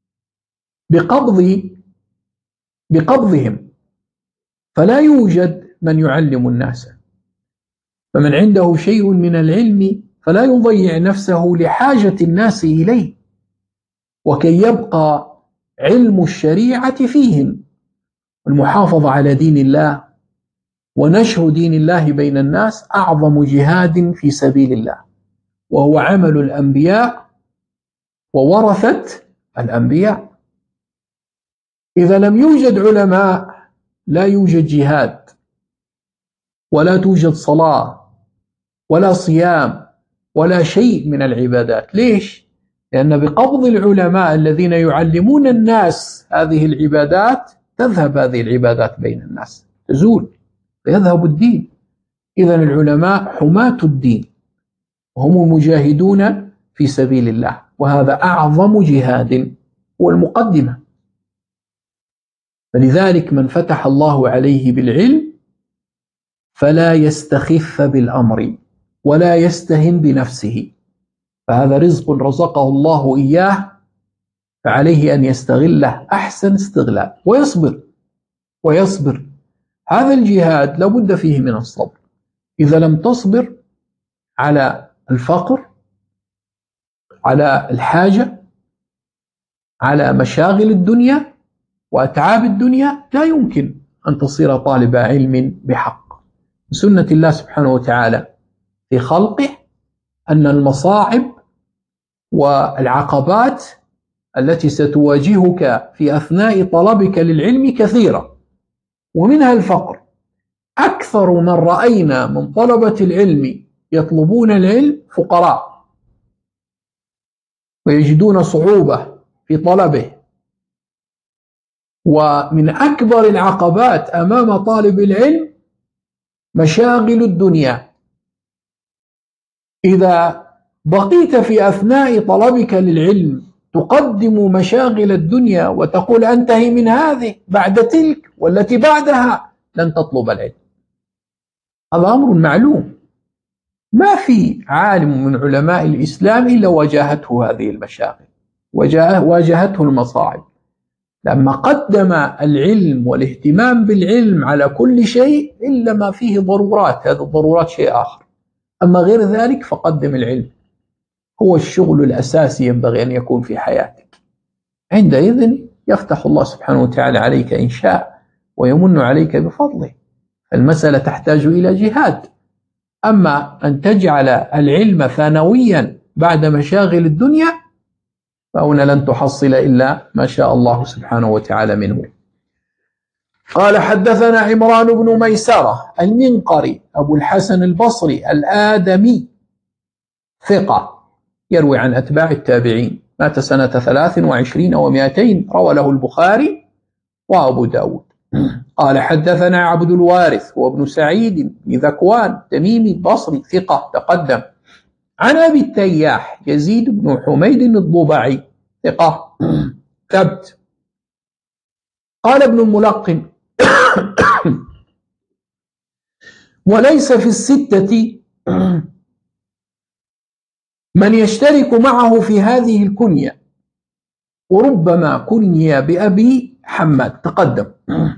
بقبضهم، فلا يوجد من يعلم الناس. فمن عنده شيء من العلم فلا يضيع نفسه لحاجة الناس إليه، وكي يبقى علم الشريعة فيهم، والمحافظة على دين الله ونشر دين الله بين الناس أعظم جهاد في سبيل الله، وهو عمل الأنبياء وورثة الأنبياء. إذا لم يوجد علماء لا يوجد جهاد، ولا توجد صلاة ولا صيام ولا شيء من العبادات. ليش؟ لأن بقبض العلماء الذين يعلمون الناس هذه العبادات تذهب هذه العبادات بين الناس، تزول، فيذهب الدين. إذن العلماء حماة الدين وهم المجاهدون في سبيل الله، وهذا أعظم جهاد هو المقدمة. فلذلك من فتح الله عليه بالعلم فلا يستخف بالأمر ولا يستهن بنفسه، فهذا رزق رزقه الله إياه، فعليه أن يستغله أحسن استغلال ويصبر. هذا الجهاد لابد فيه من الصبر. إذا لم تصبر على الفقر، على الحاجة، على مشاغل الدنيا وأتعاب الدنيا، لا يمكن أن تصير طالب علم بحق. سنة الله سبحانه وتعالى في خلقه أن المصاعب والعقبات التي ستواجهك في أثناء طلبك للعلم كثيرة، ومنها الفقر. أكثر من رأينا من طلبة العلم يطلبون العلم فقراء ويجدون صعوبة في طلبه. ومن أكبر العقبات أمام طالب العلم مشاغل الدنيا. إذا بقيت في أثناء طلبك للعلم تقدم مشاغل الدنيا وتقول أنتهي من هذه بعد تلك والتي بعدها، لن تطلب العلم. هذا أمر معلوم، ما في عالم من علماء الإسلام إلا واجهته هذه المشاغل، واجهته المصاعب، لما قدم العلم والاهتمام بالعلم على كل شيء إلا ما فيه ضرورات، هذه الضرورات شيء آخر، أما غير ذلك فقدم العلم، هو الشغل الأساسي ينبغي أن يكون في حياتك. عندئذ يفتح الله سبحانه وتعالى عليك إن شاء ويمن عليك بفضله. المسألة تحتاج إلى جهاد، أما أن تجعل العلم ثانويا بعد مشاغل الدنيا فهنا لن تحصل إلا ما شاء الله سبحانه وتعالى منه. قال حدثنا عمران بن ميسرة المنقري أبو الحسن البصري الآدمي ثقة، يروي عن أتباع التابعين، مات سنة 23 و200، روى له البخاري وأبو داود. قال حدثنا عبد الوارث وابن سعيد بن ذكوان تميمي بصري ثقة تقدم، عن أبي التياح يزيد بن حميد الضبعي ثقة ثبت. قال ابن الملقن وليس في الستة من يشترك معه في هذه الكنية، وربما كني بأبي حماد تقدم.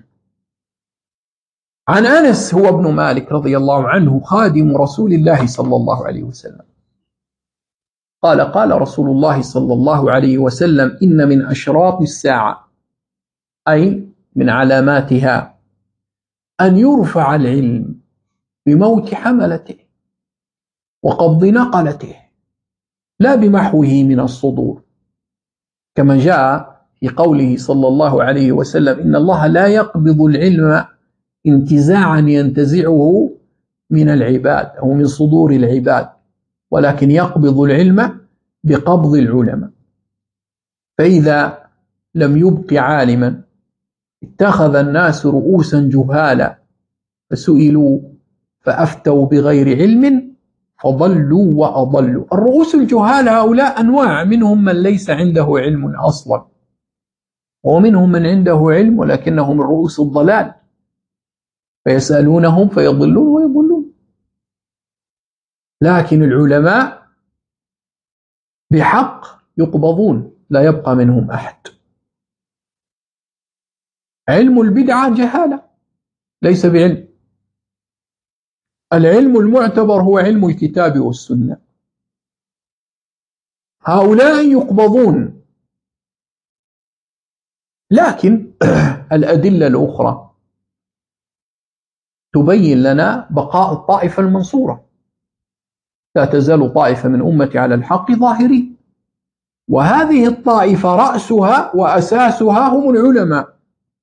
عن أنس هو ابن مالك رضي الله عنه خادم رسول الله صلى الله عليه وسلم قال قال رسول الله صلى الله عليه وسلم إن من أشراط الساعة، أي من علاماتها، أن يرفع العلم بموت حملته وقبض نقلته لا بمحوه من الصدور، كما جاء في قوله صلى الله عليه وسلم إن الله لا يقبض العلم انتزاعا ينتزعه من العباد أو من صدور العباد، ولكن يقبض العلم بقبض العلماء. فإذا لم يبق عالما اتخذ الناس رؤوسا جهالا فسئلوا فأفتوا بغير علم فضلوا وأضلوا. الرؤوس الجهال هؤلاء أنواع، منهم من ليس عنده علم أصلا، ومنهم من عنده علم ولكنهم الرؤوس الضلال، فيسألونهم فيضلون ويضلون. لكن العلماء بحق يقبضون لا يبقى منهم أحد. علم البدعة جهالة ليس بعلم، العلم المعتبر هو علم الكتاب والسنة، هؤلاء يقبضون. لكن الأدلة الأخرى تبين لنا بقاء الطائفة المنصورة، لا تزال طائفة من أمتي على الحق ظاهرين، وهذه الطائفة رأسها وأساسها هم العلماء.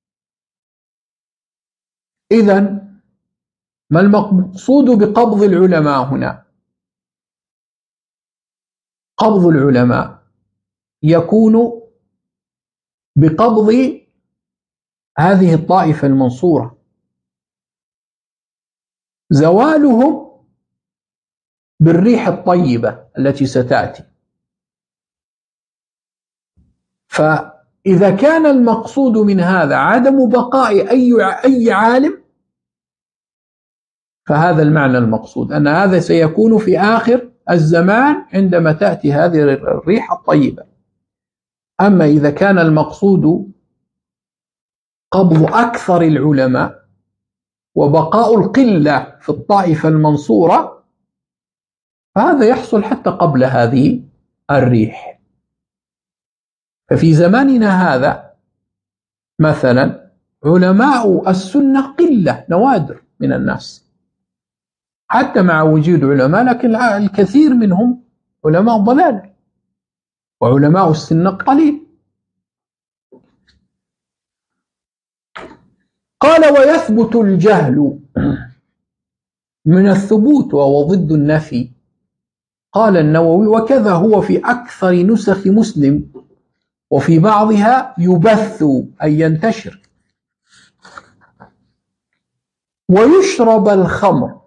إذن ما المقصود بقبض العلماء هنا؟ قبض العلماء يكون بقبض هذه الطائفة المنصورة، زوالهم بالريح الطيبة التي ستأتي. فإذا كان المقصود من هذا عدم بقاء أي عالم، فهذا المعنى المقصود، أن هذا سيكون في آخر الزمان عندما تأتي هذه الريح الطيبة. أما إذا كان المقصود قبض أكثر العلماء وبقاء القلة في الطائفة المنصورة، فهذا يحصل حتى قبل هذه الريح. ففي زماننا هذا مثلا علماء السنة قلة نوادر من الناس، حتى مع وجود علماء، لكن الكثير منهم علماء ضلال، وعلماء السنة قليل. قال ويثبت الجهل من الثبوت وهو ضد النفي. قال النووي وكذا هو في أكثر نسخ مسلم، وفي بعضها يبث أي ينتشر. ويشرب الخمر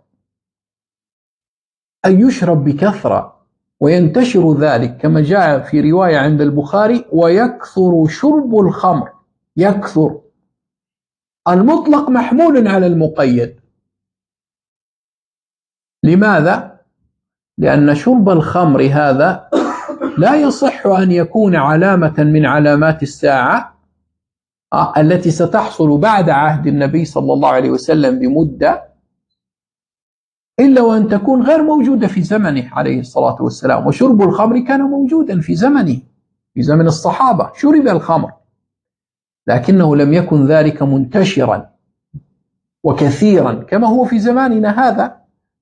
أي يشرب بكثرة وينتشر ذلك، كما جاء في رواية عند البخاري ويكثر شرب الخمر. يكثر، المطلق محمول على المقيد، لماذا؟ لأن شرب الخمر هذا لا يصح أن يكون علامة من علامات الساعة التي ستحصل بعد عهد النبي صلى الله عليه وسلم بمدة، إلا وأن تكون غير موجودة في زمنه عليه الصلاة والسلام. وشرب الخمر كان موجودا في زمنه، في زمن الصحابة شرب الخمر، لكنه لم يكن ذلك منتشرا وكثيرا كما هو في زماننا هذا،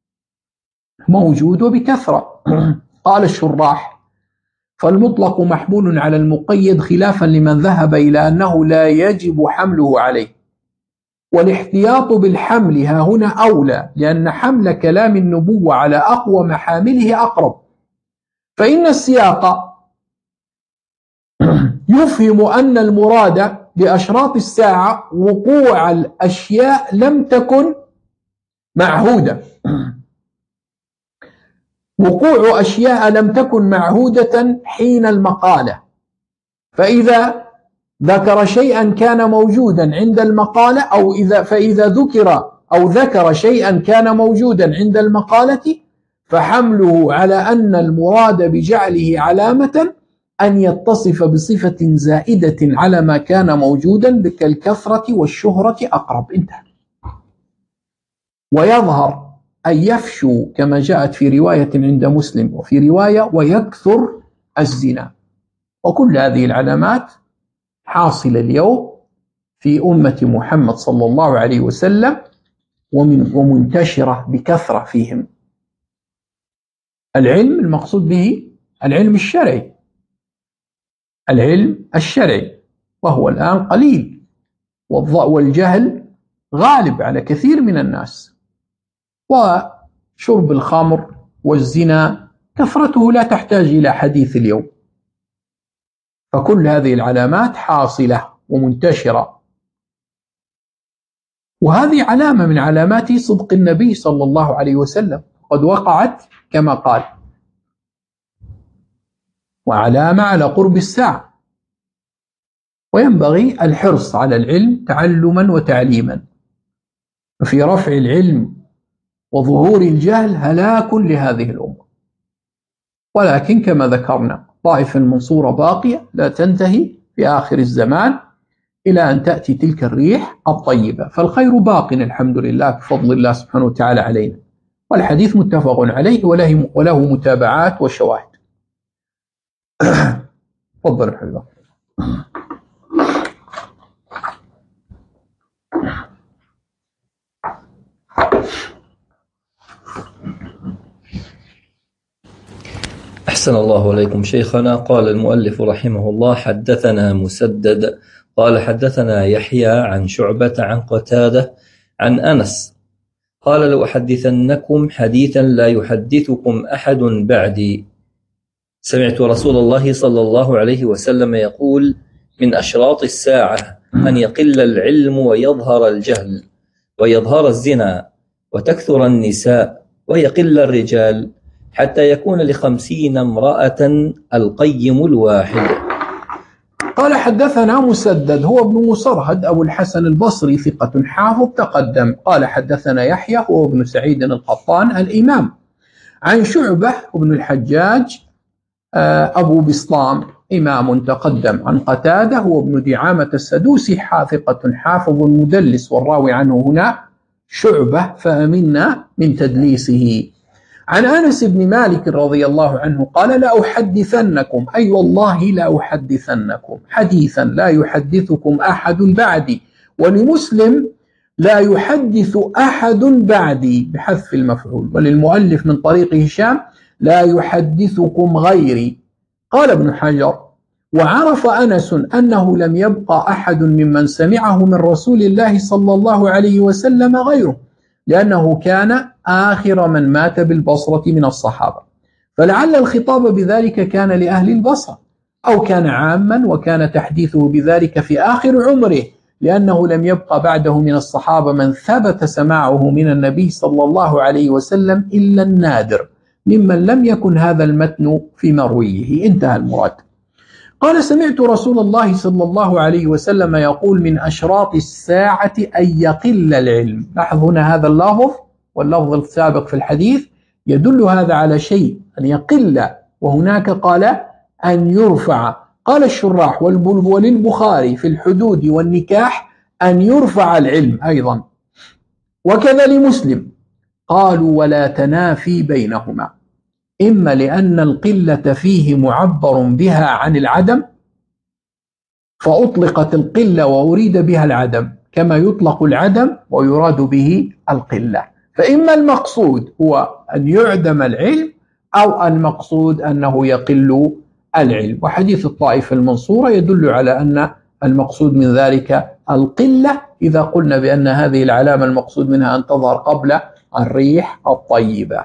موجود وبكثرة. قال الشراح: فالمطلق محمول على المقيد خلافا لمن ذهب إلى أنه لا يجب حمله عليه، والاحتياط بالحمل ها هنا أولى، لأن حمل كلام النبوة على أقوى محامله أقرب، فإن السياق يفهم أن المراد بأشراط الساعة وقوع الأشياء لم تكن معهودة، وقوع أشياء لم تكن معهودة حين المقالة، فإذا ذكر شيئا كان موجودا عند المقالة فإذا ذكر شيئا كان موجودا عند المقالة، فحمله على أن المراد بجعله علامة أن يتصف بصفة زائدة على ما كان موجودا كالكثرة والشهرة أقرب. انتهى. ويظهر أن يفشو كما جاءت في رواية عند مسلم وفي رواية ويكثر الزنا، وكل هذه العلامات حاصلة اليوم في أمة محمد صلى الله عليه وسلم ومنتشرة بكثرة فيهم. العلم المقصود به العلم الشرعي، العلم الشرعي، وهو الآن قليل، والجهل غالب على كثير من الناس، وشرب الخمر والزنا كثرته لا تحتاج إلى حديث اليوم، فكل هذه العلامات حاصلة ومنتشرة، وهذه علامة من علامات صدق النبي صلى الله عليه وسلم، قد وقعت كما قال، وعلامة على قرب الساعة. وينبغي الحرص على العلم تعلما وتعليما، وفي رفع العلم وظهور الجهل هلاك لهذه الأمة. ولكن كما ذكرنا طائفة المنصورة باقية لا تنتهي في آخر الزمان إلى أن تأتي تلك الريح الطيبة، فالخير باق الحمد لله بفضل الله سبحانه وتعالى علينا، والحديث متفق عليه وله متابعات وشواهد. تفضل حبيبي. أحسن الله عليكم شيخنا. قال المؤلف رحمه الله: حدثنا مسدد قال حدثنا يحيى عن شعبة عن قتادة عن أنس قال: لو أحدثنكم حديثا لا يحدثكم أحد بعدي. سمعت رسول الله صلى الله عليه وسلم يقول: من أشراط الساعة أن يقل العلم ويظهر الجهل ويظهر الزنا وتكثر النساء ويقل الرجال حتى يكون ل50 امرأة القيم الواحد. قال: حدثنا مسدد هو ابن مصرهد أبو الحسن البصري ثقة حافظ تقدم. قال: حدثنا يحيى هو ابن سعيد القطان الإمام، عن شعبة ابن الحجاج أبو بسطام إمام تقدم، عن قتادة هو ابن دعامة السدوسي ثقة حافظ مدلس، والراوي عنه هنا شعبة فأمنا من تدليسه. عن أنس بن مالك رضي الله عنه قال: لا أحدثنكم، أي والله لا أحدثنكم حديثا لا يحدثكم أحد بعدي، ولمسلم لا يحدث أحد بعدي بحذف المفعول، وللمؤلف من طريق هشام لا يحدثكم غيري. قال ابن حجر: وعرف أنس أنه لم يبقى أحد ممن سمعه من رسول الله صلى الله عليه وسلم غيره، لأنه كان آخر من مات بالبصرة من الصحابة، فلعل الخطاب بذلك كان لأهل البصرة، أو كان عاما وكان تحديثه بذلك في آخر عمره، لأنه لم يبقى بعده من الصحابة من ثبت سماعه من النبي صلى الله عليه وسلم إلا النادر ممن لم يكن هذا المتن في مرويه. انتهى المراد. قال: سمعت رسول الله صلى الله عليه وسلم يقول: من أشراط الساعة أن يقل العلم. لاحظ هنا هذا اللفظ واللفظ السابق في الحديث يدل هذا على شيء أن يقل، وهناك قال أن يرفع. قال الشراح وللبخاري في الحدود والنكاح أن يرفع العلم أيضا، وكذا لمسلم. قالوا ولا تنافي بينهما، إما لأن القلة فيه معبر بها عن العدم فأطلقت القلة وأريد بها العدم، كما يطلق العدم ويراد به القلة. فإما المقصود هو أن يعدم العلم، أو المقصود أنه يقل العلم. وحديث الطائفة المنصورة يدل على أن المقصود من ذلك القلة، إذا قلنا بأن هذه العلامة المقصود منها أن تظهر قبل الريح الطيبة.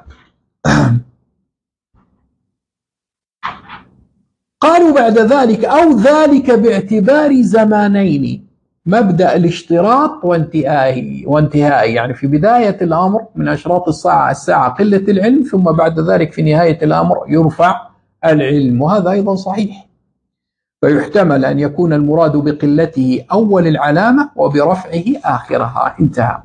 قالوا بعد ذلك أو ذلك باعتبار زمانين، مبدأ الاشتراط وانتهائه، يعني في بداية الأمر من أشراط الساعة قلة العلم، ثم بعد ذلك في نهاية الأمر يرفع العلم، وهذا أيضا صحيح. فيحتمل أن يكون المراد بقلته أول العلامة وبرفعه آخرها، انتهى.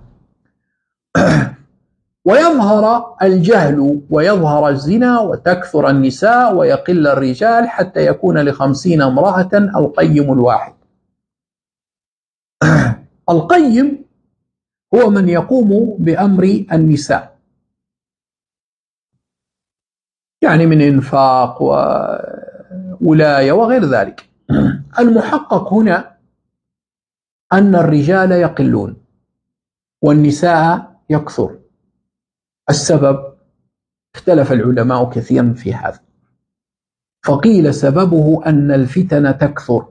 ويظهر الجهل ويظهر الزنا وتكثر النساء ويقل الرجال حتى يكون ل50 امرأة القيم الواحد. القيم هو من يقوم بأمر النساء، يعني من إنفاق وولاية وغير ذلك. المحقق هنا أن الرجال يقلون والنساء يكثر. السبب اختلف العلماء كثيرا في هذا، فقيل سببه أن الفتن تكثر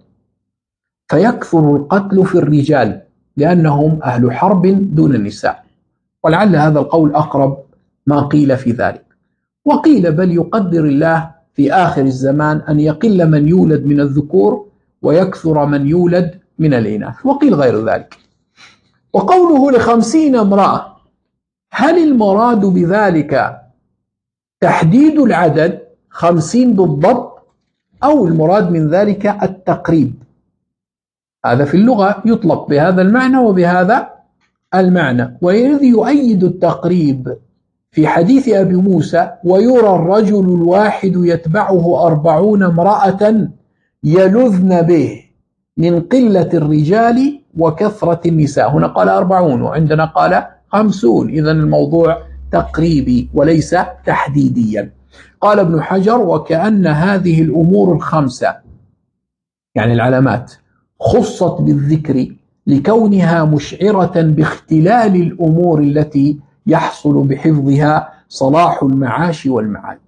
فيكثر القتل في الرجال لأنهم أهل حرب دون النساء، ولعل هذا القول أقرب ما قيل في ذلك. وقيل بل يقدر الله في آخر الزمان أن يقل من يولد من الذكور ويكثر من يولد من الإناث، وقيل غير ذلك. وقوله ل50 امرأة، هل المراد بذلك تحديد العدد 50 بالضبط، أو المراد من ذلك التقريب؟ هذا في اللغة يطلق بهذا المعنى وبهذا المعنى. وإذ يؤيد التقريب في حديث أبي موسى ويرى الرجل الواحد يتبعه 40 امرأة يلذن به من قلة الرجال وكثرة النساء. هنا قال 40 وعندنا قال 50، إذن الموضوع تقريبي وليس تحديديا. قال ابن حجر وكأن هذه الأمور الخمسة، يعني العلامات، خصت بالذكر لكونها مشعرة باختلال الأمور التي يحصل بحفظها صلاح المعاش والمعاد،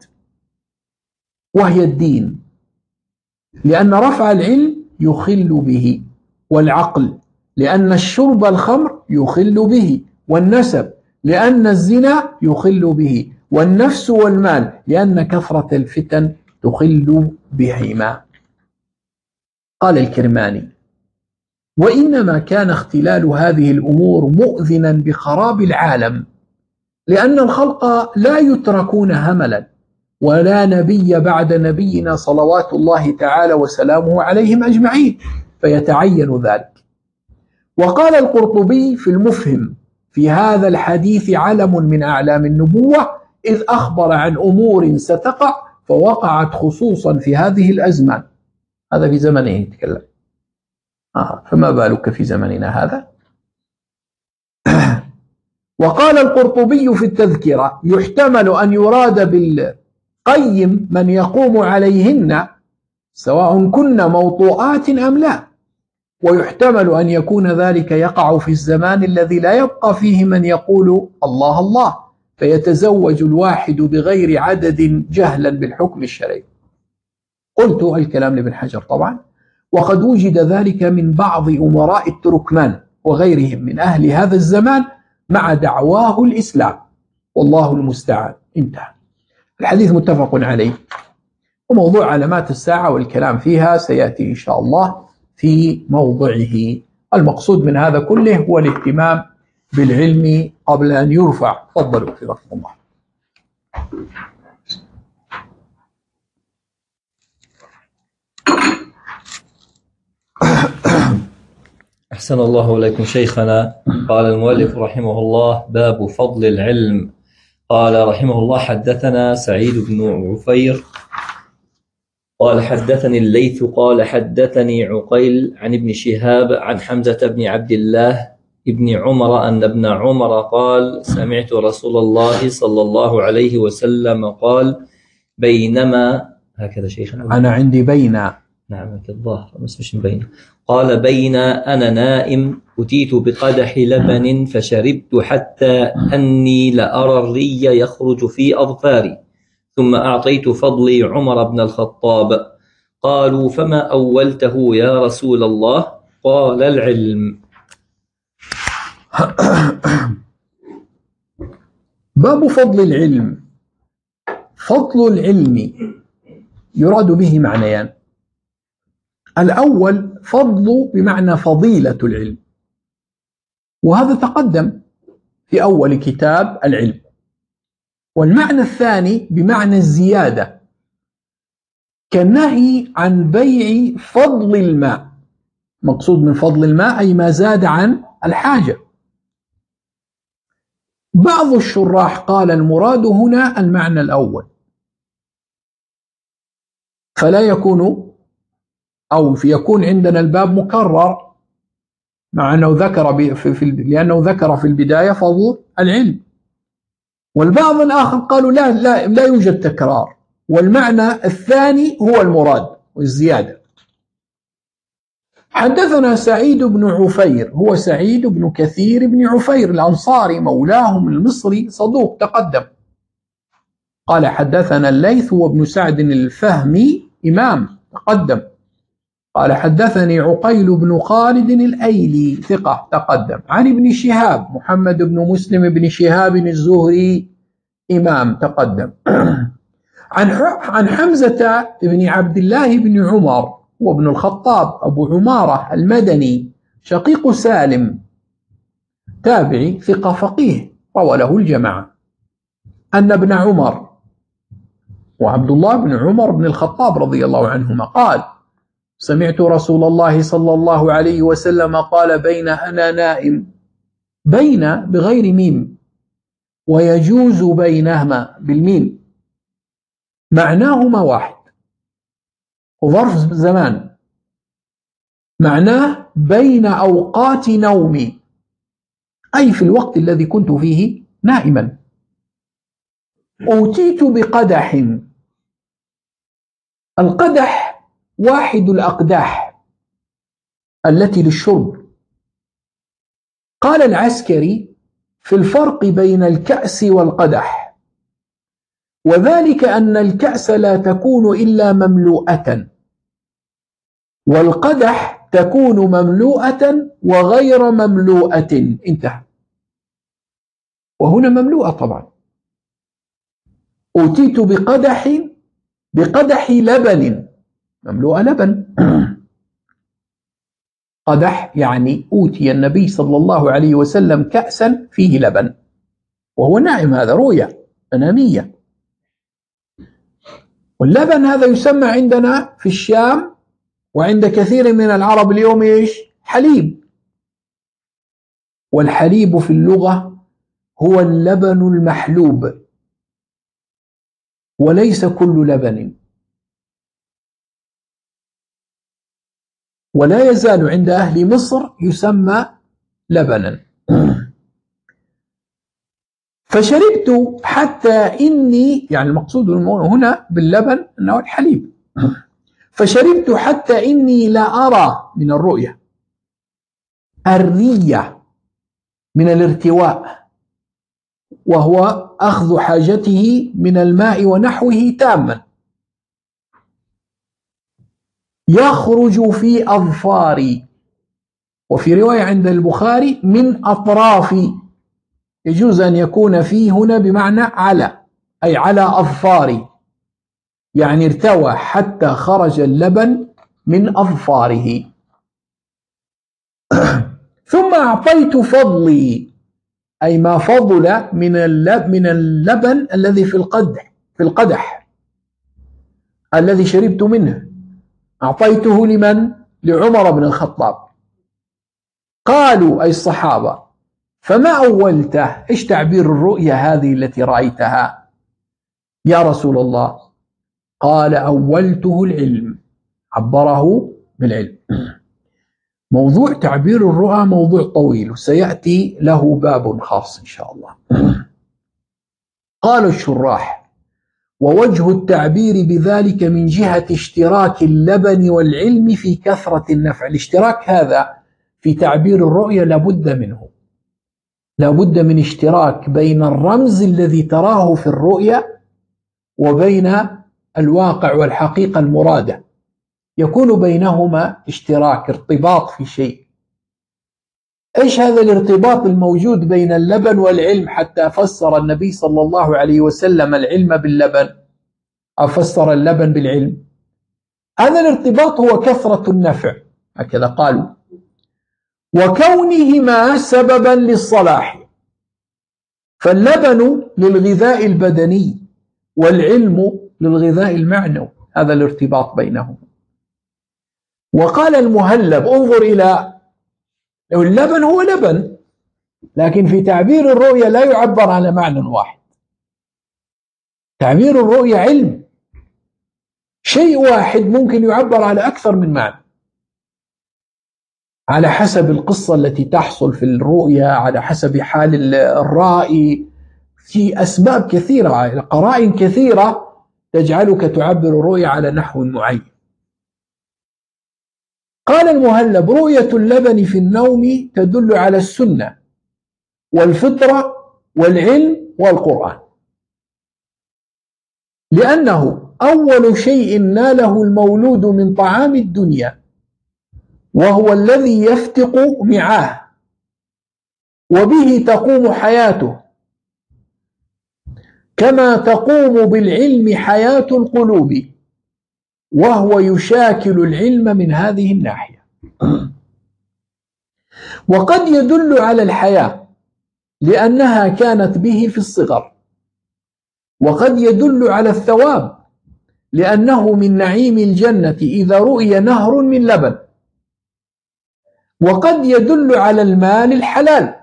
وهي الدين، لأن رفع العلم يخل به، والعقل لأن الشرب الخمر يخل به، والنسب لأن الزنا يخل به، والنفس والمال لأن كثرة الفتن تخل بهما. قال الكرماني وإنما كان اختلال هذه الأمور مؤذنا بخراب العالم، لأن الخلق لا يتركون هملا، ولا نبي بعد نبينا صلوات الله تعالى وسلامه عليهم أجمعين، فيتعين ذلك. وقال القرطبي في المفهم في هذا الحديث علم من أعلام النبوة، إذ أخبر عن أمور ستقع فوقعت خصوصا في هذه الأزمان. هذا في زمنه يتكلم، فما بالك في زمننا هذا. وقال القرطبي في التذكرة يحتمل أن يراد بالقيم من يقوم عليهن سواء كن موطوءات أم لا، ويحتمل أن يكون ذلك يقع في الزمان الذي لا يبقى فيه من يقول الله الله، فيتزوج الواحد بغير عدد جهلا بالحكم الشرعي. قلت الكلام لابن حجر طبعا، وقد وجد ذلك من بعض أمراء التركمان وغيرهم من أهل هذا الزمان مع دعواه الإسلام، والله المستعان. انتهى. الحديث متفق عليه، وموضوع علامات الساعة والكلام فيها سيأتي إن شاء الله في موضعه. المقصود من هذا كله هو الاهتمام بالعلم قبل أن يرفع. تفضلوا في رحمة الله. أحسن الله إليكم شيخنا. قال المؤلف رحمه الله: باب فضل العلم. قال رحمه الله: حدثنا سعيد بن عفير قال حدثني الليث قال حدثني عقيل عن ابن شهاب عن حمزة بن عبد الله ابن عمر أن ابن عمر قال: سمعت رسول الله صلى الله عليه وسلم قال: بينما هكذا شيخنا أنا عندي بين. نعم الظاهر بس مش بين. قال: بين أنا نائم أتيت بقدح لبن فشربت حتى أني لأرى الري يخرج في أظفاري، ثم أعطيت فضلي عمر بن الخطاب. قالوا: فما أولته يا رسول الله؟ قال: العلم. باب فضل العلم. فضل العلم يراد به معنيان. الأول فضل بمعنى فضيلة العلم، وهذا تقدم في أول كتاب العلم. والمعنى الثاني بمعنى الزيادة، كالنهي عن بيع فضل الماء. مقصود من فضل الماء أي ما زاد عن الحاجة. بعض الشراح قال المراد هنا المعنى الأول، فلا يكون أو يكون عندنا الباب مكرر، مع أنه ذكر لأنه ذكر في البداية فضل العلم. والبعض الآخر قالوا لا يوجد تكرار، والمعنى الثاني هو المراد والزيادة. حدثنا سعيد بن عفير، هو سعيد بن كثير بن عفير الأنصاري مولاهم المصري، صدوق تقدم. قال حدثنا الليث وابن سعد الفهمي إمام تقدم. قال حدثني عقيل بن خالد الأيلي ثقة تقدم. عن ابن شهاب محمد بن مسلم بن شهاب الزهري إمام تقدم. عن حمزة بن عبد الله بن عمر وابن الخطاب أبو عمارة المدني شقيق سالم تابعي ثقة فقيه روى له الجماعة، أن ابن عمر وعبد الله بن عمر بن الخطاب رضي الله عنهما قال: سمعت رسول الله صلى الله عليه وسلم قال: بين أنا نائم. بين بغير ميم، ويجوز بينهما بالميم، معناهما واحد وظرف زمان، معناه بين أوقات نومي، أي في الوقت الذي كنت فيه نائما. أوتيت بقدح. القدح واحد الأقداح التي للشرب. قال العسكري: في الفرق بين الكأس والقدح، وذلك أن الكأس لا تكون إلا مملوءة، والقدح تكون مملوءة وغير مملوءة. انتهى. وهنا مملوءة طبعا. أوتيت بقدح لبن، مملوءة لبن. قدح يعني أوتي النبي صلى الله عليه وسلم كأسا فيه لبن وهو نائم، هذا رؤيا منامية. واللبن هذا يسمى عندنا في الشام وعند كثير من العرب اليوم إيش؟ حليب. والحليب في اللغة هو اللبن المحلوب، وليس كل لبن. ولا يزال عند أهل مصر يسمى لبنا. فشربت حتى إني، يعني المقصود هنا باللبن أنه الحليب، فشربت حتى إني لا أرى من الرؤية الرية من الارتواء، وهو أخذ حاجته من الماء ونحوه تاما، يخرج في أظفاري، وفي رواية عند البخاري من أطرافي. يجوز أن يكون فيه هنا بمعنى على، أي على أظفاري، يعني ارتوى حتى خرج اللبن من أظفاره. ثم أعطيت فضلي، أي ما فضل من اللبن الذي في القدح الذي شربت منه، أعطيته لمن؟ لعمر بن الخطاب. قالوا أي الصحابة: فما أولته؟ إيش تعبير الرؤيا هذه التي رأيتها يا رسول الله؟ قال أولته العلم، عبره بالعلم. موضوع تعبير الرؤى موضوع طويل وسيأتي له باب خاص إن شاء الله. قال الشراح: ووجه التعبير بذلك من جهة اشتراك اللبن والعلم في كثرة النفع. الاشتراك هذا في تعبير الرؤيا لابد منه، لابد من اشتراك بين الرمز الذي تراه في الرؤيا وبين الواقع والحقيقة المرادة، يكون بينهما اشتراك، ارتباط في شيء. ايش هذا الارتباط الموجود بين اللبن والعلم حتى فسر النبي صلى الله عليه وسلم العلم باللبن، أو فسر اللبن بالعلم؟ هذا الارتباط هو كثرة النفع، هكذا قالوا، وكونهما سببا للصلاح. فاللبن للغذاء البدني والعلم للغذاء المعنوي، هذا الارتباط بينهما. وقال المهلب: انظر إلى اللبن، هو لبن، لكن في تعبير الرؤيا لا يعبر على معنى واحد. تعبير الرؤيا علم، شيء واحد ممكن يعبر على أكثر من معنى على حسب القصة التي تحصل في الرؤيا، على حسب حال الرائي، في أسباب كثيرة، قرائن كثيرة تجعلك تعبر الرؤيا على نحو معين. قال المهلب: رؤية اللبن في النوم تدل على السنة والفطرة والعلم والقرآن، لأنه أول شيء ناله المولود من طعام الدنيا، وهو الذي يفتق معاه وبه تقوم حياته، كما تقوم بالعلم حياة القلوب، وهو يشاكل العلم من هذه الناحية. وقد يدل على الحياة لأنها كانت به في الصغر، وقد يدل على الثواب لأنه من نعيم الجنة إذا رؤي نهر من لبن، وقد يدل على المال الحلال.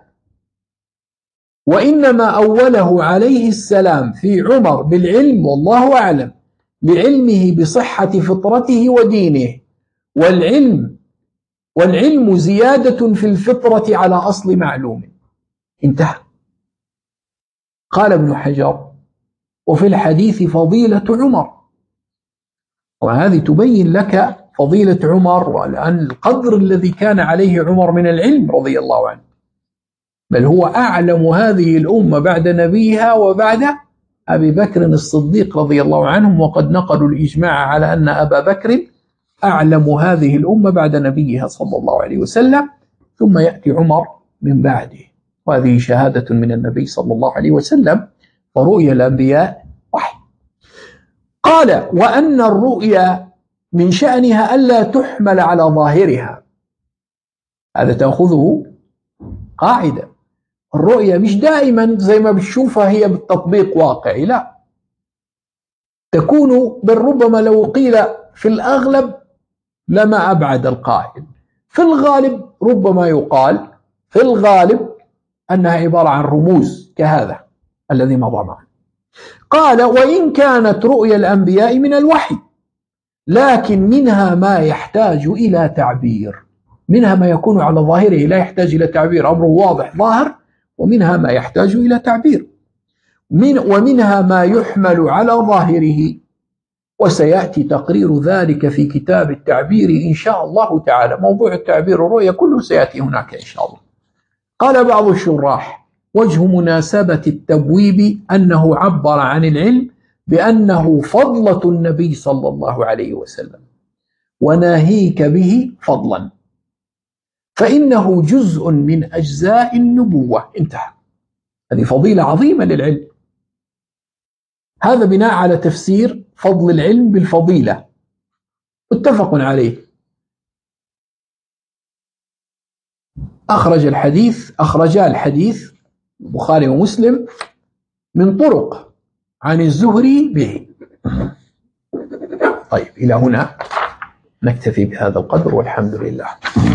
وإنما أوله عليه السلام في عمر بالعلم، والله أعلم، لعلمه بصحة فطرته ودينه، والعلم زيادة في الفطرة على أصل معلوم. انتهى. قال ابن حجر: وفي الحديث فضيلة عمر، وهذه تبين لك فضيلة عمر والآن القدر الذي كان عليه عمر من العلم رضي الله عنه، بل هو أعلم هذه الأمة بعد نبيها وبعد أبي بكر الصديق رضي الله عنهم، وقد نقلوا الإجماع على أن أبا بكر أعلم هذه الأمة بعد نبيها صلى الله عليه وسلم، ثم يأتي عمر من بعده، وهذه شهادة من النبي صلى الله عليه وسلم. فرؤيا الأنبياء وحي. قال: وأن الرؤيا من شأنها ألا تحمل على ظاهرها. هذا تأخذه قاعدة، الرؤيا مش دائما زي ما بتشوفها هي بالتطبيق واقعي، لا، تكون بل ربما لو قيل في الأغلب لما أبعد القائل، في الغالب ربما يقال في الغالب أنها عبارة عن رموز كهذا الذي مضى معه. قال: وإن كانت رؤيا الأنبياء من الوحي، لكن منها ما يحتاج إلى تعبير، منها ما يكون على ظاهره لا يحتاج إلى تعبير، أمره واضح ظاهر، ومنها ما يحتاج إلى تعبير، ومنها ما يحمل على ظاهره، وسيأتي تقرير ذلك في كتاب التعبير إن شاء الله تعالى. موضوع التعبير والرؤيا كله سيأتي هناك إن شاء الله. قال بعض الشراح: وجه مناسبة التبويب أنه عبر عن العلم بأنه فضلة النبي صلى الله عليه وسلم، وناهيك به فضلا، فإنه جزء من أجزاء النبوة. انتهى. هذه فضيلة عظيمة للعلم. هذا بناء على تفسير فضل العلم بالفضيلة، متفق عليه. أخرجا الحديث البخاري ومسلم من طرق عن الزهري به. طيب، إلى هنا نكتفي بهذا القدر، والحمد لله.